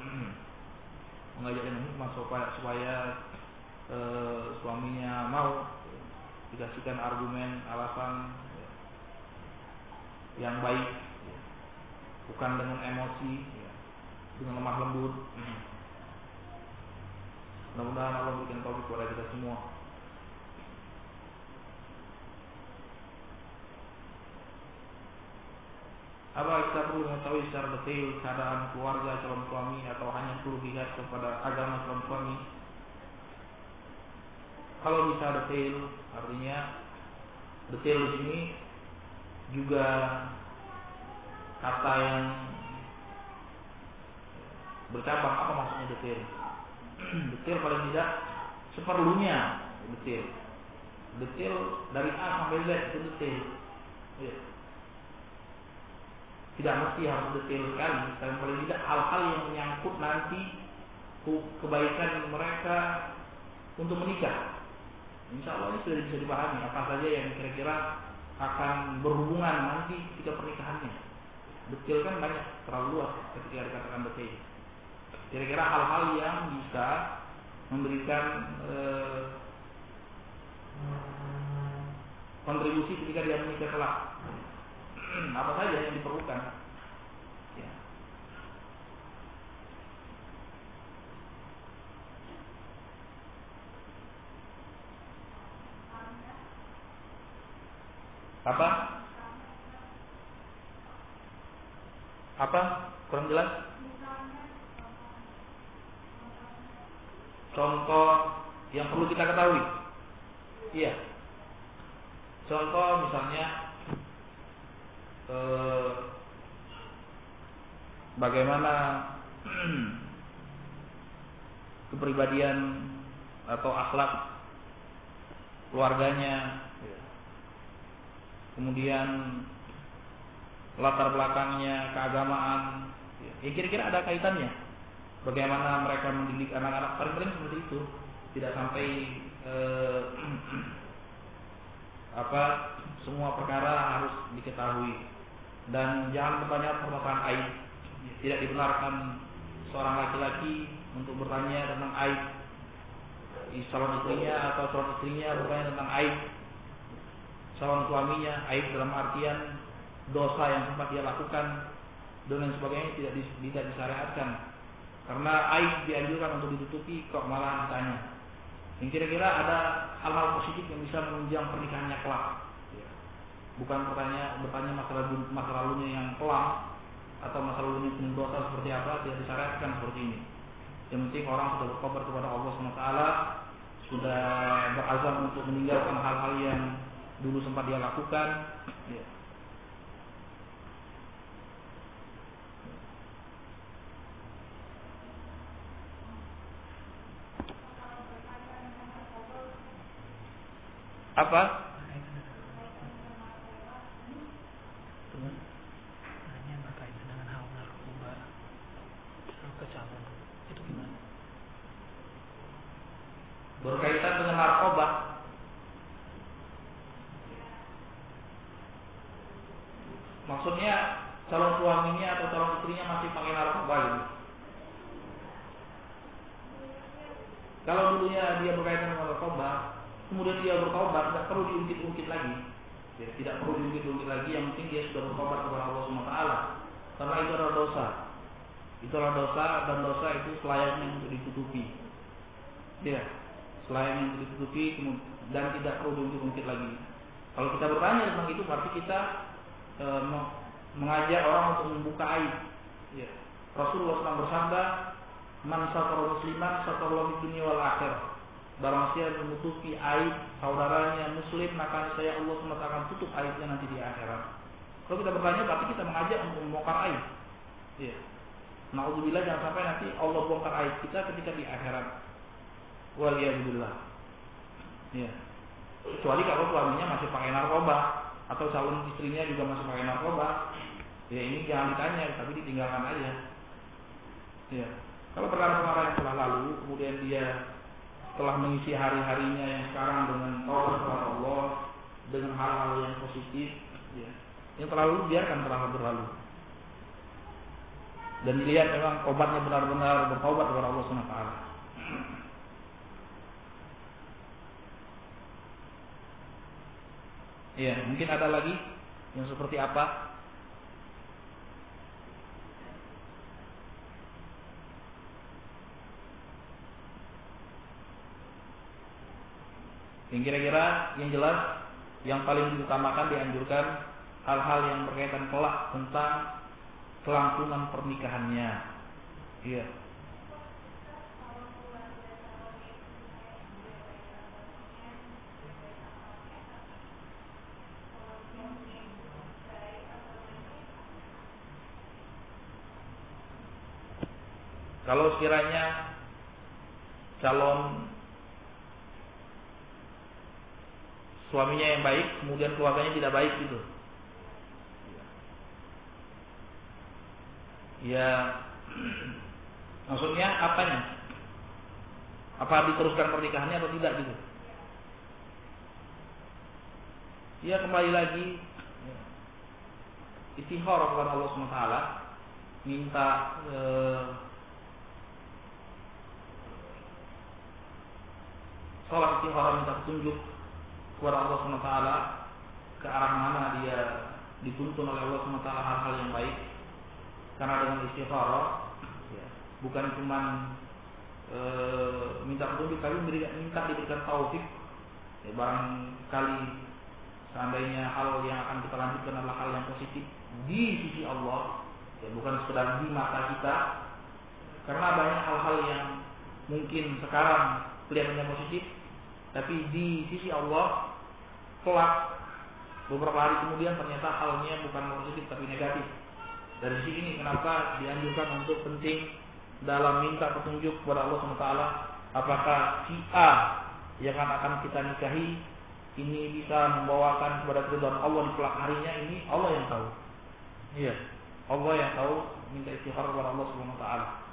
supaya suaminya mau dikasihkan argumen, alasan yang baik, bukan dengan emosi, dengan lemah lembut. Mudah-mudahan Allah berikan taufik kepada kita semua. Apa kita perlu mengetahui secara detail keadaan keluarga calon suami atau hanya perlu lihat kepada agama calon suami? Kalau bisa detail, artinya detail di sini juga kata yang bercabang. Apa maksudnya detail? Detail paling tidak seperlunya detail. Detail dari A sampai Z itu detail. Ya. Tidak mesti harus detail sekali, tapi paling tidak hal-hal yang menyangkut nanti kebaikan mereka untuk menikah. Insya Allah ini sudah bisa dipahami apa saja yang kira-kira akan berhubungan nanti ketika pernikahannya. Detail kan banyak, terlalu luas ketika dikatakan detail. Kira-kira hal-hal yang bisa memberikan kontribusi ketika dia menikah kelak. Apa saja yang diperlukan, ya. Apa? Kurang jelas? Contoh yang perlu kita ketahui. Iya. Contoh misalnya bagaimana kepribadian atau akhlak keluarganya, kemudian latar belakangnya, keagamaan, ya kira-kira ada kaitannya. Bagaimana mereka mendidik anak-anak, paling-paling seperti itu. Tidak sampai semua perkara harus diketahui. Dan jangan bertanya permasalahan aib. Tidak dibenarkan seorang laki-laki untuk bertanya tentang aib calon istrinya atau calon istrinya bertanya tentang aib calon suaminya, aib dalam artian dosa yang sempat dia lakukan dan lain sebagainya tidak disyariatkan. Karena aib dianjurkan untuk ditutupi, kok malah ditanya. Yang kira-kira ada hal-hal positif yang bisa menunjang pernikahannya kelak. Bukan bertanya masa lalunya yang kelam atau masa lalunya penuh dosa seperti apa, tidak disyariatkan seperti ini. Yang penting orang sudah bertobat kepada Allah SWT, sudah berazam untuk meninggalkan hal-hal yang dulu sempat dia lakukan. Ya. Apa? Tanya berkaitan dengan hal narkoba ke calon itu gimana? Berkaitan dengan narkoba, maksudnya calon suaminya atau calon istrinya masih pakai narkoba gitu. Kalau dulunya dia berkaitan dengan narkoba, kemudian dia bertobat, tidak perlu diungkit-ungkit lagi. Ya, tidak perlu diungkit-ungkit lagi. Yang penting dia sudah bertobat kepada Allah SWT. Karena itu adalah dosa. Itu adalah dosa, dan dosa itu selayaknya untuk ditutupi. Ya, selayaknya untuk ditutupi dan tidak perlu diungkit-ungkit lagi. Kalau kita bertanya tentang itu, berarti kita mengajak orang untuk membuka aib. Ya. Rasulullah SAW bersabda, "Man satara musliman satarallahu fid dunya wal akhirah." Barang siapa menutupi aib saudaranya muslim, maka saya Allah SWT akan tutup aibnya nanti di akhirat. Kalau kita bertanya, berarti kita mengajak untuk membongkar aib. Ya. Na'udzubillah, jangan sampai nanti Allah bongkar aib kita ketika di akhirat. Waliyadzubillah. Ya. Kecuali kalau suaminya masih pakai narkoba atau calon istrinya juga masih pakai narkoba, ya ini jangan ditanya, tapi ditinggalkan aja. Ya. Kalau perkara-perkara yang telah lalu, kemudian dia telah mengisi hari-harinya yang sekarang dengan taubat kepada Allah, dengan hal-hal yang positif, ya. Yang terlalu biarkan telah berlalu. Dan dilihat memang obatnya benar-benar bertaubat kepada Allah SWT. Ya, mungkin ada lagi yang seperti apa? Yang kira-kira yang jelas, yang paling diutamakan, dianjurkan hal-hal yang berkaitan kelak tentang kelangsungan pernikahannya. Iya. Kalau sekiranya calon suaminya yang baik, kemudian keluarganya tidak baik gitu, ya maksudnya apanya? Apa diteruskan pernikahannya atau tidak gitu? Ya kembali lagi istighfar kepada Allah SWT, minta salat istighfar, minta petunjuk kepada Allah SWT ke arah mana dia dituntun oleh Allah SWT hal-hal yang baik. Karena dengan istighfar ya, bukan cuma minta petunjuk, tapi minta diberikan taufik. Ya, barangkali seandainya hal yang akan kita lanjutkan adalah hal yang positif di sisi Allah, ya, bukan sekedar di mata kita. Karena banyak hal-hal yang mungkin sekarang kelihatannya positif, tapi di sisi Allah kelak beberapa hari kemudian ternyata halnya bukan positif tapi negatif. Dari sisi ini kenapa dianjurkan untuk penting dalam minta petunjuk kepada Allah SWT, apakah si A yang akan kita nikahi ini bisa membawakan kepada keridhaan Allah di kelak harinya, ini Allah yang tahu. Iya, Allah yang tahu. Minta istighfar kepada Allah SWT.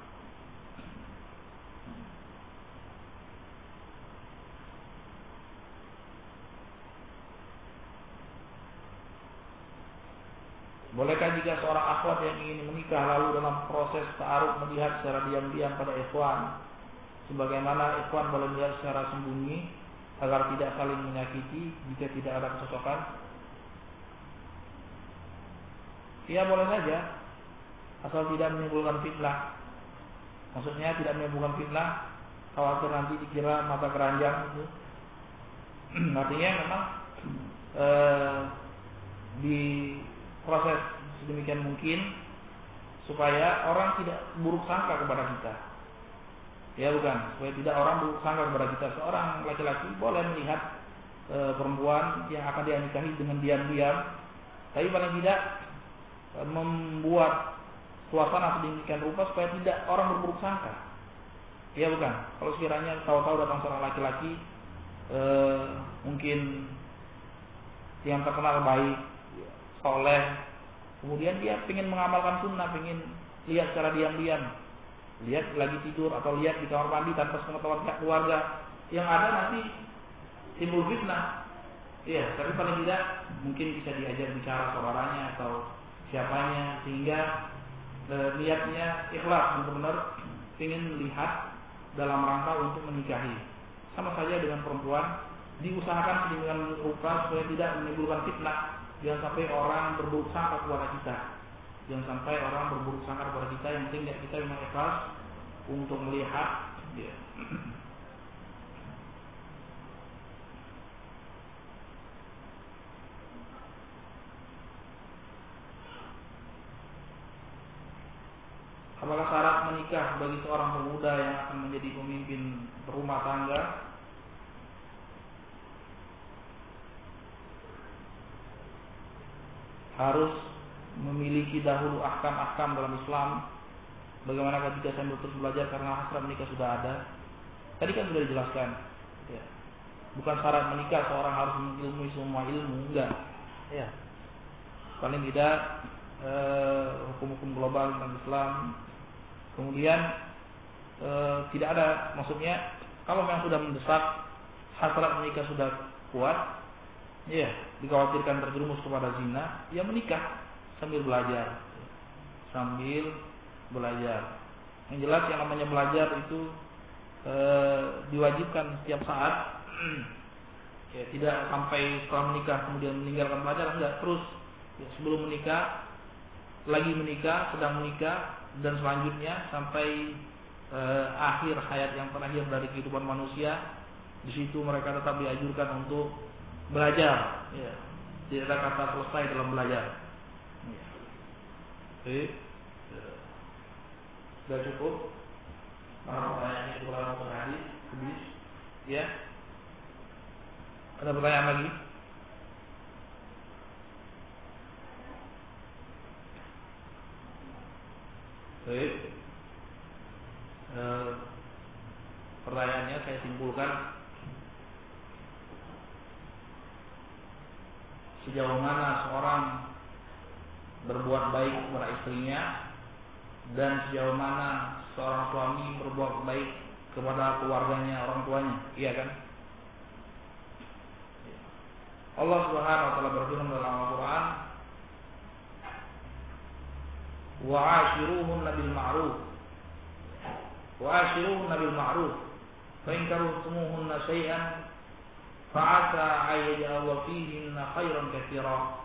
Bolehkah jika seorang akhwat yang ingin menikah lalu dalam proses ta'aruf melihat secara diam-diam pada ikhwan sebagaimana ikhwan boleh melihat secara sembunyi agar tidak saling menyakiti jika tidak ada kecocokan? Ya boleh saja, asal tidak menimbulkan fitnah. Maksudnya tidak menimbulkan fitnah, khawatir nanti dikira mata keranjang itu. Artinya memang di proses sedemikian mungkin supaya orang tidak buruk sangka kepada kita. Ya bukan, supaya tidak orang buruk sangka kepada kita. Seorang laki-laki boleh melihat perempuan yang akan dia nikahi dengan diam-diam, tapi paling tidak membuat suasana sedemikian rupa supaya tidak orang berburuk sangka. Ya bukan, kalau sekiranya tahu-tahu datang seorang laki-laki mungkin yang terkenal baik, soleh, kemudian dia ingin mengamalkan sunnah, ingin lihat secara diam-diam, lihat lagi tidur atau lihat di kamar mandi tanpa sepengetahuan pihak keluarga, yang ada nanti timbul fitnah. Iya, tapi paling tidak mungkin bisa diajak bicara saudaranya atau siapanya, sehingga niatnya ikhlas, benar-benar ingin melihat dalam rangka untuk menikahi. Sama saja dengan perempuan, diusahakan sedemikian rupa supaya tidak menimbulkan fitnah. Jangan sampai orang berburuk sangka kepada kita. Jangan sampai orang berburuk sangka kepada kita. Yang penting kita memang ikhlas untuk melihat. Ya. Apakah syarat menikah bagi seorang pemuda yang akan menjadi pemimpin rumah tangga? Harus memiliki dahulu ahkam-ahkam dalam Islam. Bagaimana ketika saya terus belajar karena hasrat menikah sudah ada. Tadi kan sudah dijelaskan. Ya. Bukan syarat menikah seorang harus mengilmui semua ilmu, enggak. Ya. Paling tidak hukum-hukum global tentang Islam. Kemudian tidak ada, maksudnya kalau memang sudah mendesak, hasrat menikah sudah kuat, ya dikhawatirkan terjerumus kepada zina, ya menikah sambil belajar. Yang jelas yang namanya belajar itu diwajibkan setiap saat. Ya, tidak sampai setelah menikah kemudian meninggalkan belajar, enggak, terus ya, sebelum menikah, lagi menikah, sedang menikah, dan selanjutnya sampai akhir hayat yang terakhir dari kehidupan manusia. Di situ mereka tetap dianjurkan untuk belajar. Ya. Tidak ada kata selesai dalam belajar. Ya. Oke. Sudah cukup. Pertanyaan ini kurang hadis, habis. Ya. Ada pertanyaan lagi? Baik. Pertanyaannya saya simpulkan, sejauh mana seorang berbuat baik kepada istrinya dan sejauh mana seorang suami berbuat baik kepada keluarganya, orang tuanya, iya kan? Allah Subhanahu wa taala berfirman dalam Al-Qur'an, wa'ashiruhunna bil ma'ruf fa in karihtumuhunna syai'an fa'asa ayyaj'ala fihinna khairan katsira.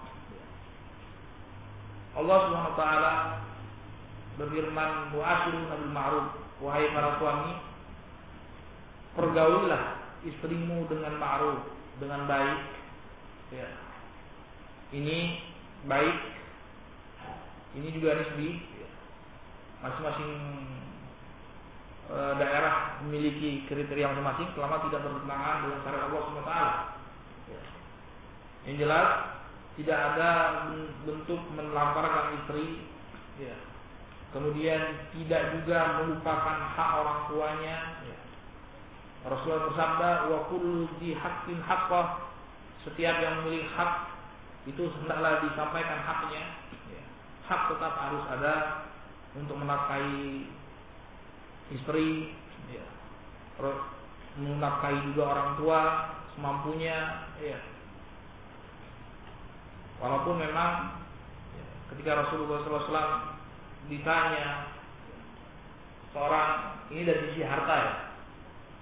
Allah Subhanahu wa taala berfirman, wa'ashiruhunna bil ma'ruf, wahai para suami, pergaulilah istrimu dengan ma'ruf, dengan baik. Ya. Ini baik, ini juga nisbi. Masing-masing daerah memiliki kriteria masing-masing selama tidak bertentangan dengan syariat Allah SWT. Yang jelas tidak ada bentuk menelantarkan istri, ya. Kemudian tidak juga melupakan hak orang tuanya. Ya. Rasulullah bersabda, wa kullu dzi haqqin haqqah, setiap yang memiliki hak itu hendaklah disampaikan haknya. Ya. Hak tetap harus ada untuk menafkahi istri, ya. Menafkahi juga orang tua semampunya, ya. Walaupun memang ya, ketika Rasulullah SAW ditanya seorang, ini dari sisi harta ya,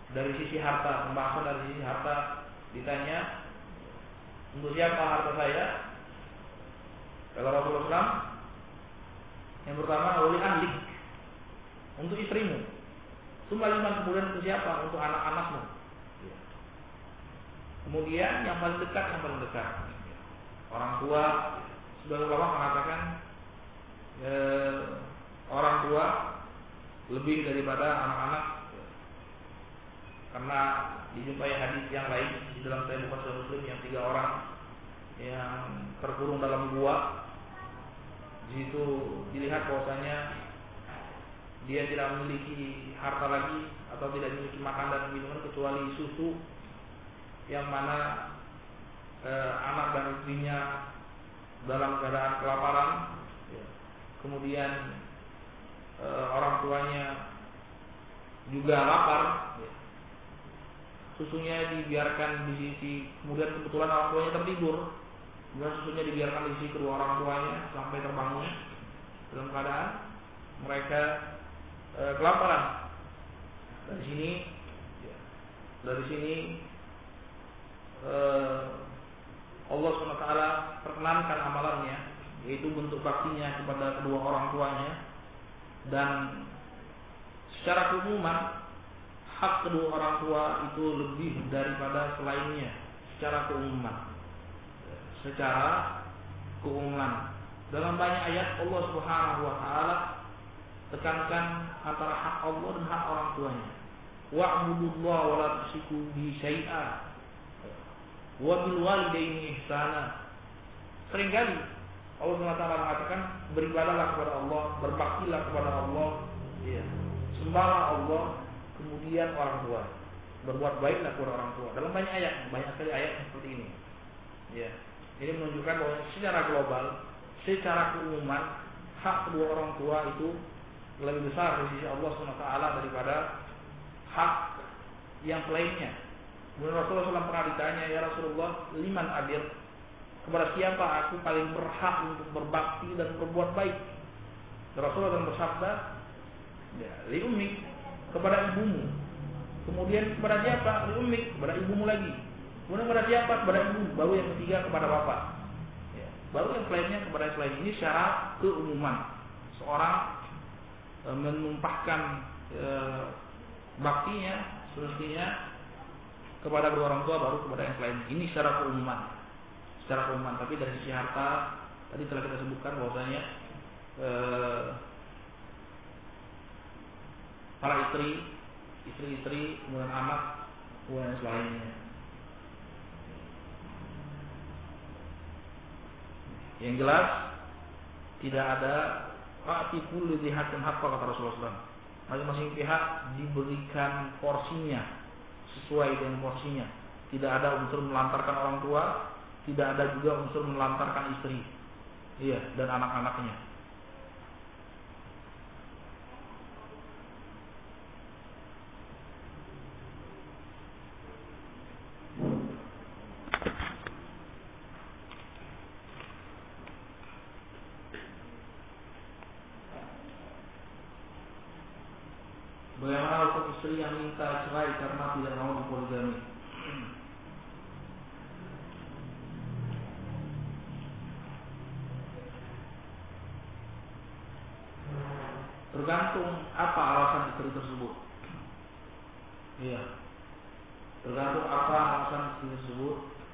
dari sisi harta, pembahasan dari sisi harta, ditanya untuk siapa harta saya? Kata Rasulullah SAW, yang pertama wali ahlik, untuk istrimu. Kemudian untuk siapa? Untuk anak-anakmu. Kemudian yang paling dekat, orang tua. Sebagian ulama mengatakan orang tua lebih daripada anak-anak, karena dijumpai hadis yang lain di dalam Sahih Bukhari Muslim yang 3 orang yang terkurung dalam gua. Di situ dilihat bahwasanya dia tidak memiliki harta lagi atau tidak memiliki makan dan minuman kecuali susu, yang mana anak dan istrinya dalam keadaan kelaparan. Kemudian orang tuanya juga lapar. Susunya dibiarkan di sisi, kemudian kebetulan orang tuanya tertidur, kemudian susunya dibiarkan di sisi kedua orang tuanya sampai terbangun dalam keadaan mereka kelaparan. Dari sini Allah SWT perkenankan amalannya, yaitu bentuk baktinya kepada kedua orang tuanya. Dan secara keumuman hak kedua orang tua itu lebih daripada selainnya. Secara keumuman dalam banyak ayat Allah Subhanahu wa taala tekankan antara hak Allah dan hak orang tuanya. Wa'budullaha wa la tusyriku bihi syai'a wa bil walidaini ihsana. Seringkali Allah SWT mengatakan beribadahlah kepada Allah, berbaktilah kepada Allah, sembahlah Allah, kemudian orang tua, berbuat baiklah kepada orang tua. Dalam banyak sekali ayat seperti ini. Ini menunjukkan bahwa secara global, secara keumuman, hak kedua orang tua itu lebih besar di sisi Allah SWT daripada hak yang lainnya. Kemudian Rasulullah SAW pernah ditanya, ya Rasulullah, liman abir, kepada siapa aku paling berhak untuk berbakti dan berbuat baik? Rasulullah SAW bersabda, li ummik, kepada ibumu. Kemudian kepada siapa? Li ummik, kepada ibumu lagi. Kemudian kepada siapa? Kepada ibu. Baru yang ketiga kepada bapak. Baru yang lainnya kepada yang lain. Ini secara keumuman. Seorang menumpahkan baktinya semestinya kepada kedua orang tua, baru kepada yang lain. Ini secara keumuman. Tapi dari sisi harta tadi telah kita sebutkan bahwasanya para istri, kemudian anak, kemudian yang lainnya. Yang jelas tidak ada fa'ti kulli dzi haqqin haqqa, kata Rasulullah SAW. Masing-masing pihak diberikan porsinya sesuai dengan porsinya. Tidak ada unsur melantarkan orang tua, tidak ada juga unsur melantarkan istri, dan anak-anaknya. Bagaimana hukum istri yang minta cerai karena tidak mau dipoligami? Tergantung apa alasan istri tersebut. Tergantung apa alasan istri tersebut.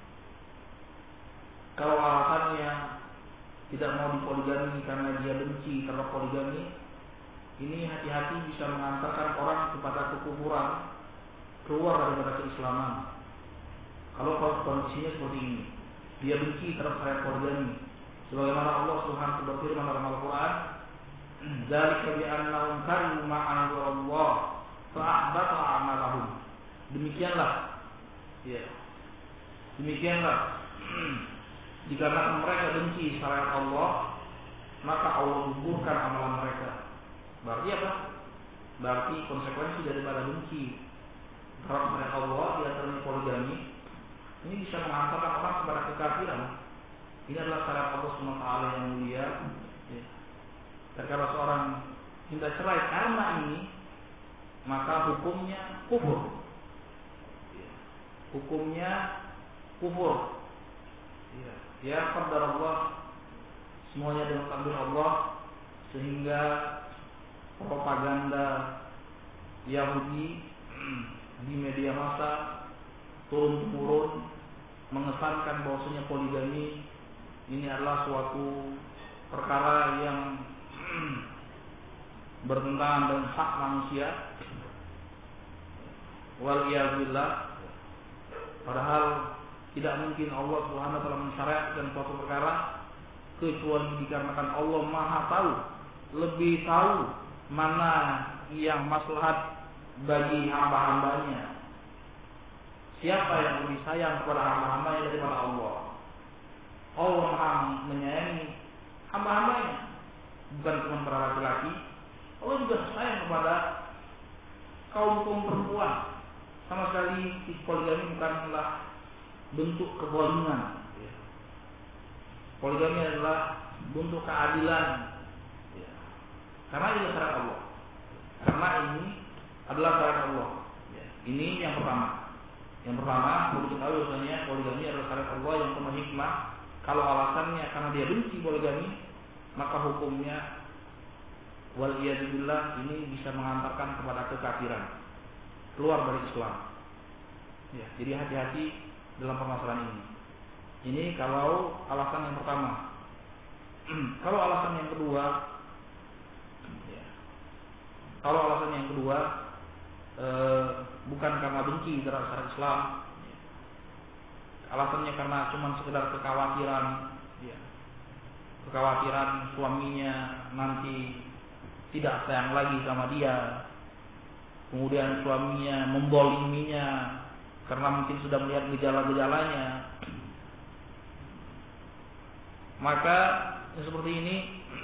Kalau alasannya tidak mau dipoligami karena dia benci terhadap poligami, ini hati-hati bisa mengantarkan orang kepada kekufuran, keluar daripada keislaman. Kalau kondisinya seperti ini, dia benci terhadap syariat poligami, sebagaimana Allah Subhanahu wa taala berfirman dalam Al-Qur'an, "Dzalika bi annahum karihu ma anzalallah fa ahbata a'malahum." Demikianlah. Dikarenakan mereka benci syariat Allah, maka Allah gugurkan amalan mereka. Berarti apa? Berarti konsekuensi daripada benci terhadap syariat Allah di antaranya poligami, ini bisa mengantarkan orang kepada kekafiran. Ini adalah syariat Allah SWT yang mulia. Dan kalau seorang minta cerai karena ini, maka hukumnya kufur. hukumnya kufur. Ya qadar Allah, semuanya dengan takdir Allah, sehingga propaganda Yahudi di media massa turun-temurun mengesankan bahwasanya poligami ini adalah suatu perkara yang bertentangan dengan hak manusia. Waliyahillah, padahal tidak mungkin Allah Subhanahu wa taala mensyariatkan suatu perkara kecuali dikarenakan Allah Maha tahu, lebih tahu mana yang maslahat bagi hamba-hambanya. Siapa yang lebih sayang kepada hamba-hambanya daripada Allah? Allah Maha menyayangi hamba-hambanya, bukan cuma para laki-laki. Allah juga sayang kepada kaum perempuan. Sama sekali poligami bukanlah bentuk kezaliman. Poligami adalah bentuk keadilan. Karena ini syariat Allah. Karena ini adalah syariat Allah. Ini yang pertama. Yang pertama, perlu diketahui bahwasanya poligami adalah syariat Allah yang penuh hikmah. Kalau alasannya karena dia benci poligami, maka hukumnya waliyadzubillah ini bisa mengantarkan kepada kekafiran, keluar dari Islam. Ya, jadi hati-hati dalam permasalahan ini. Ini kalau alasan yang pertama. Kalau alasan yang kedua, bukan karena benci terhadap syariat Islam, alasannya karena cuma sekedar kekhawatiran suaminya nanti tidak sayang lagi sama dia, kemudian suaminya memboliminya karena mungkin sudah melihat gejala-gejalanya, maka seperti ini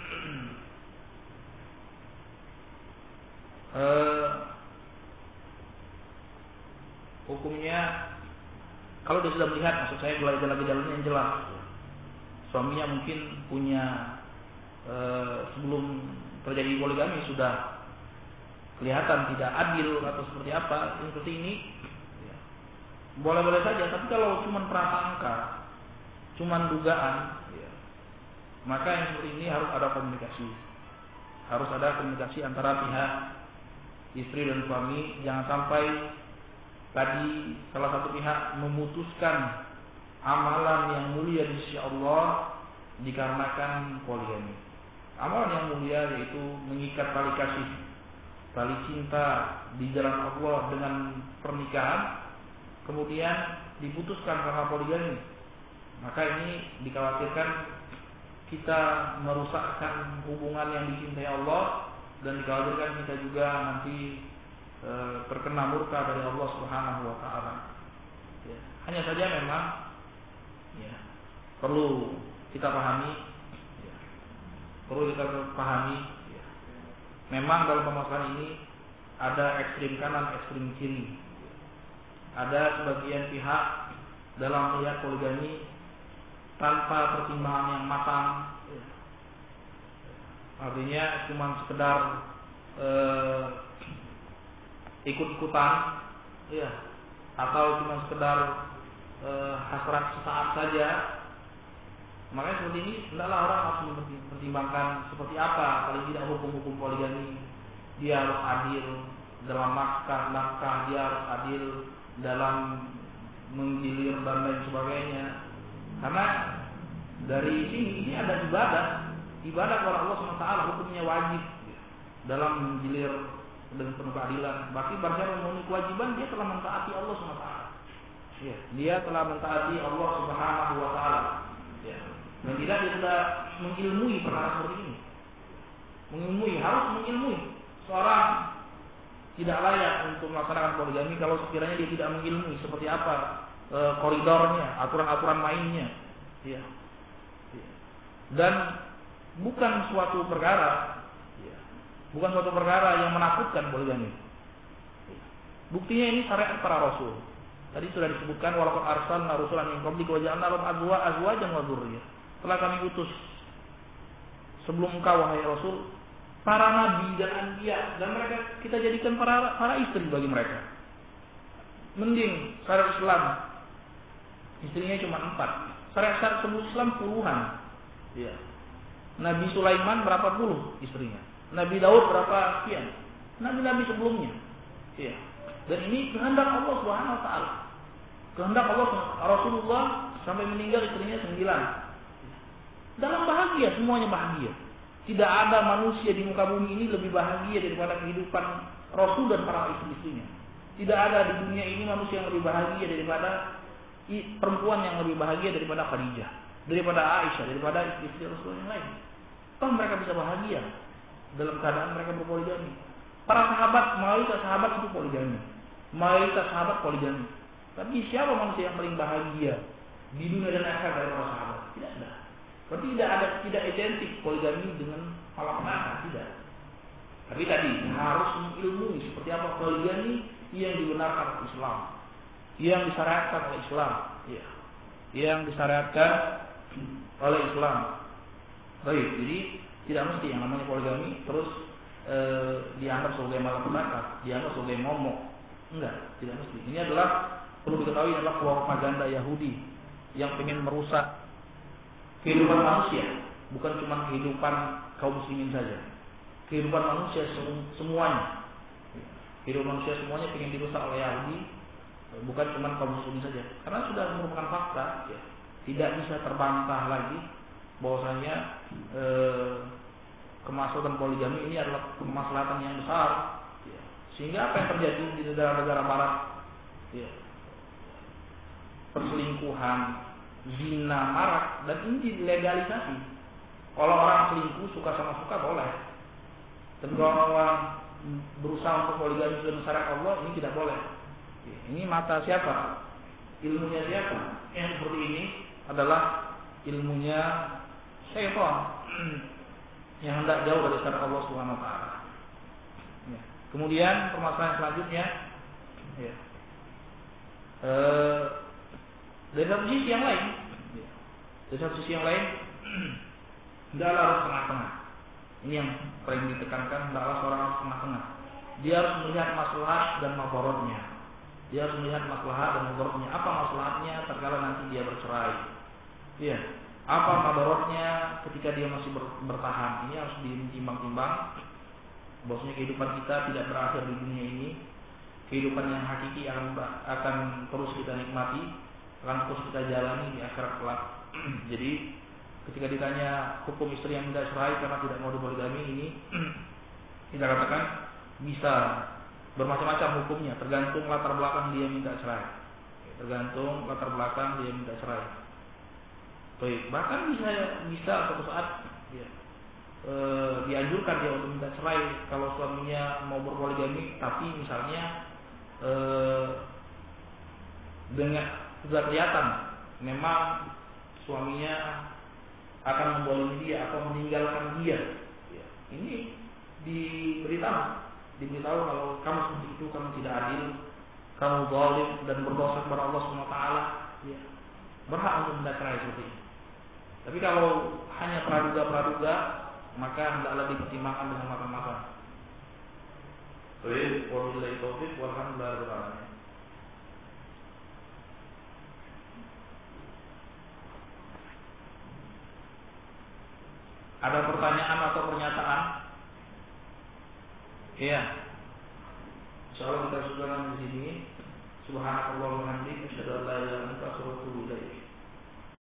hukumnya kalau dia sudah melihat, maksud saya gejala-gejalanya yang jelas, suaminya mungkin punya sebelum terjadi poligami sudah kelihatan tidak adil atau seperti apa, seperti ini boleh-boleh saja. Tapi kalau cuma prasangka, cuma dugaan, maka yang seperti ini harus ada komunikasi. Harus ada komunikasi antara pihak istri dan suami. Jangan sampai tadi salah satu pihak memutuskan amalan yang mulia di sisi Allah dikarenakan poligami. Amalan yang mulia yaitu mengikat tali kasih, tali cinta di jalan Allah dengan pernikahan, kemudian diputuskan karena poligami. Maka ini dikhawatirkan kita merusakkan hubungan yang dicintai Allah, dan dikhawatirkan kita juga nanti terkena murka dari Allah Subhanahu wa taala. Hanya saja memang perlu kita pahami, memang dalam permasalahan ini ada ekstrim kanan, ekstrim kiri. Ada sebagian pihak dalam melihat poligami tanpa pertimbangan yang matang, artinya cuma sekedar ikut-ikutan, atau cuma sekedar hasrat sesaat saja. Makanya seperti ini hendaklah orang harus mempertimbangkan seperti apa paling tidak hukum-hukum poligami. Dia harus adil dalam nafkah, dia harus adil dalam menggilir dan lain sebagainya. Karena dari sini ini ada ibadah kepada Allah SWT, hukumnya wajib dalam menggilir dengan penuh keadilan. Berarti barang siapa memenuhi kewajiban, dia telah mentaati Allah SWT. Dia telah mentaati Allah Subhanahu wa taala. Dan tidak dia sudah mengilmui perkara seperti ini. Harus mengilmui. Seorang tidak layak untuk melaksanakan poligami kalau sekiranya dia tidak mengilmui seperti apa koridornya, aturan-aturan mainnya. Dan bukan suatu perkara yang menakutkan poligami. Buktinya ini syariat para rasul. Tadi sudah disebutkan walaupun arsalna rusulan min qablika wa ja'alna lahum azwajan wa dzurriyyah. Telah kami utus sebelum engkau wahai Rasul para nabi dan anbiya, dan mereka kita jadikan para istri bagi mereka. Mending syariat Islam istrinya cuma 4. Syariat sebelum Islam puluhan. Ya. Nabi Sulaiman berapa puluh istrinya. Nabi Daud berapa sekian. Nabi-nabi sebelumnya. Ya. Dan ini kehendak Allah Subhanahu wa taala. Kehendak Allah, Rasulullah sampai meninggal istrinya 9. Dalam bahagia, semuanya bahagia. Tidak ada manusia di muka bumi ini lebih bahagia daripada kehidupan Rasul dan para istri-istrinya. Tidak ada di dunia ini manusia yang lebih bahagia daripada perempuan yang lebih bahagia daripada Khadijah, daripada Aisyah, daripada istri-istri Rasul yang lain. Toh mereka bisa bahagia dalam keadaan mereka berpoligami. Para sahabat, mayoritas sahabat itu poligami. Mayoritas sahabat poligami. Tapi siapa manusia yang paling bahagia di dunia dan akhirat dari para sahabat? Tidak ada. Berarti tidak identik poligami dengan malapetaka, tidak. Tapi tadi harus mengilmui seperti apa poligami yang dibenarkan oleh Islam, yang disyariatkan oleh Islam, ya. Yang disyariatkan oleh Islam. Baik, jadi tidak mesti yang namanya poligami terus dianggap sebagai malapetaka, dianggap sebagai momok. Enggak, tidak mesti. Ini adalah perlu diketahui adalah propaganda Yahudi yang ingin merusak kehidupan manusia, bukan cuma kehidupan kaum muslimin saja. Kehidupan manusia semuanya. Kehidupan manusia semuanya ingin dirusak oleh Yahudi, bukan cuma kaum muslimin saja. Karena sudah merupakan fakta, ya. Tidak bisa terbantah lagi bahwasanya kemaslahatan poligami ini adalah kemaslahatan yang besar. Ya. Sehingga apa yang terjadi di negara-negara barat, ya, perselingkuhan, zina marak, dan ini dilegalisasi. Kalau orang selingkuh suka sama suka boleh. Dan kalau orang berusaha untuk poligami dengan syariat Allah, ini tidak boleh. Ini mata siapa? Ilmunya siapa? Yang seperti ini adalah ilmunya syaitan yang hendak jauh dari syariat Allah Subhanahu wa taala. Ya. Kemudian permasalahan selanjutnya, ya. Dari satu sisi yang lain, hendaklah harus tengah-tengah. Ini yang paling ditekankan, hendaklah seorang harus tengah-tengah. Dia harus melihat maslahat dan madarotnya. Dia harus melihat maslahat dan madarotnya. Apa maslahatnya terkala nanti dia bercerai? Iya. Apa madarotnya ketika dia masih bertahan? Ini harus ditimbang-timbang. Bahwasanya kehidupan kita tidak berakhir di dunia ini. Kehidupan yang hakiki akan terus kita nikmati, akan terus kita jalani di akhirat kelak. Jadi ketika ditanya hukum istri yang tidak cerai karena tidak mau dipoligami, ini kita katakan bisa bermacam-macam hukumnya, tergantung latar belakang dia minta cerai. Tergantung latar belakang dia minta cerai. Baik, bahkan bisa suatu saat ya, dianjurkan dia untuk minta cerai kalau suaminya mau berpoligami, tapi misalnya dengan sudah kelihatan memang suaminya akan membolimi dia atau meninggalkan dia. Ya. Ini diberitahu kalau kamu seperti itu, kamu tidak adil, kamu zalim dan berdosa kepada Allah Subhanahu wa taala, ya. Berhak untuk minta cerai seperti ini. Tapi kalau hanya praduga, maka hendaklah dipertimbangkan dengan matang-matang. Baik, wabillahi taufiq walhamdulillahirabbil alamin. Ada pertanyaan atau pernyataan? Iya. Insyaallah kita sudahan di sini. Subhanallah wa bihamdihi, asyhadu an la ilaha illa anta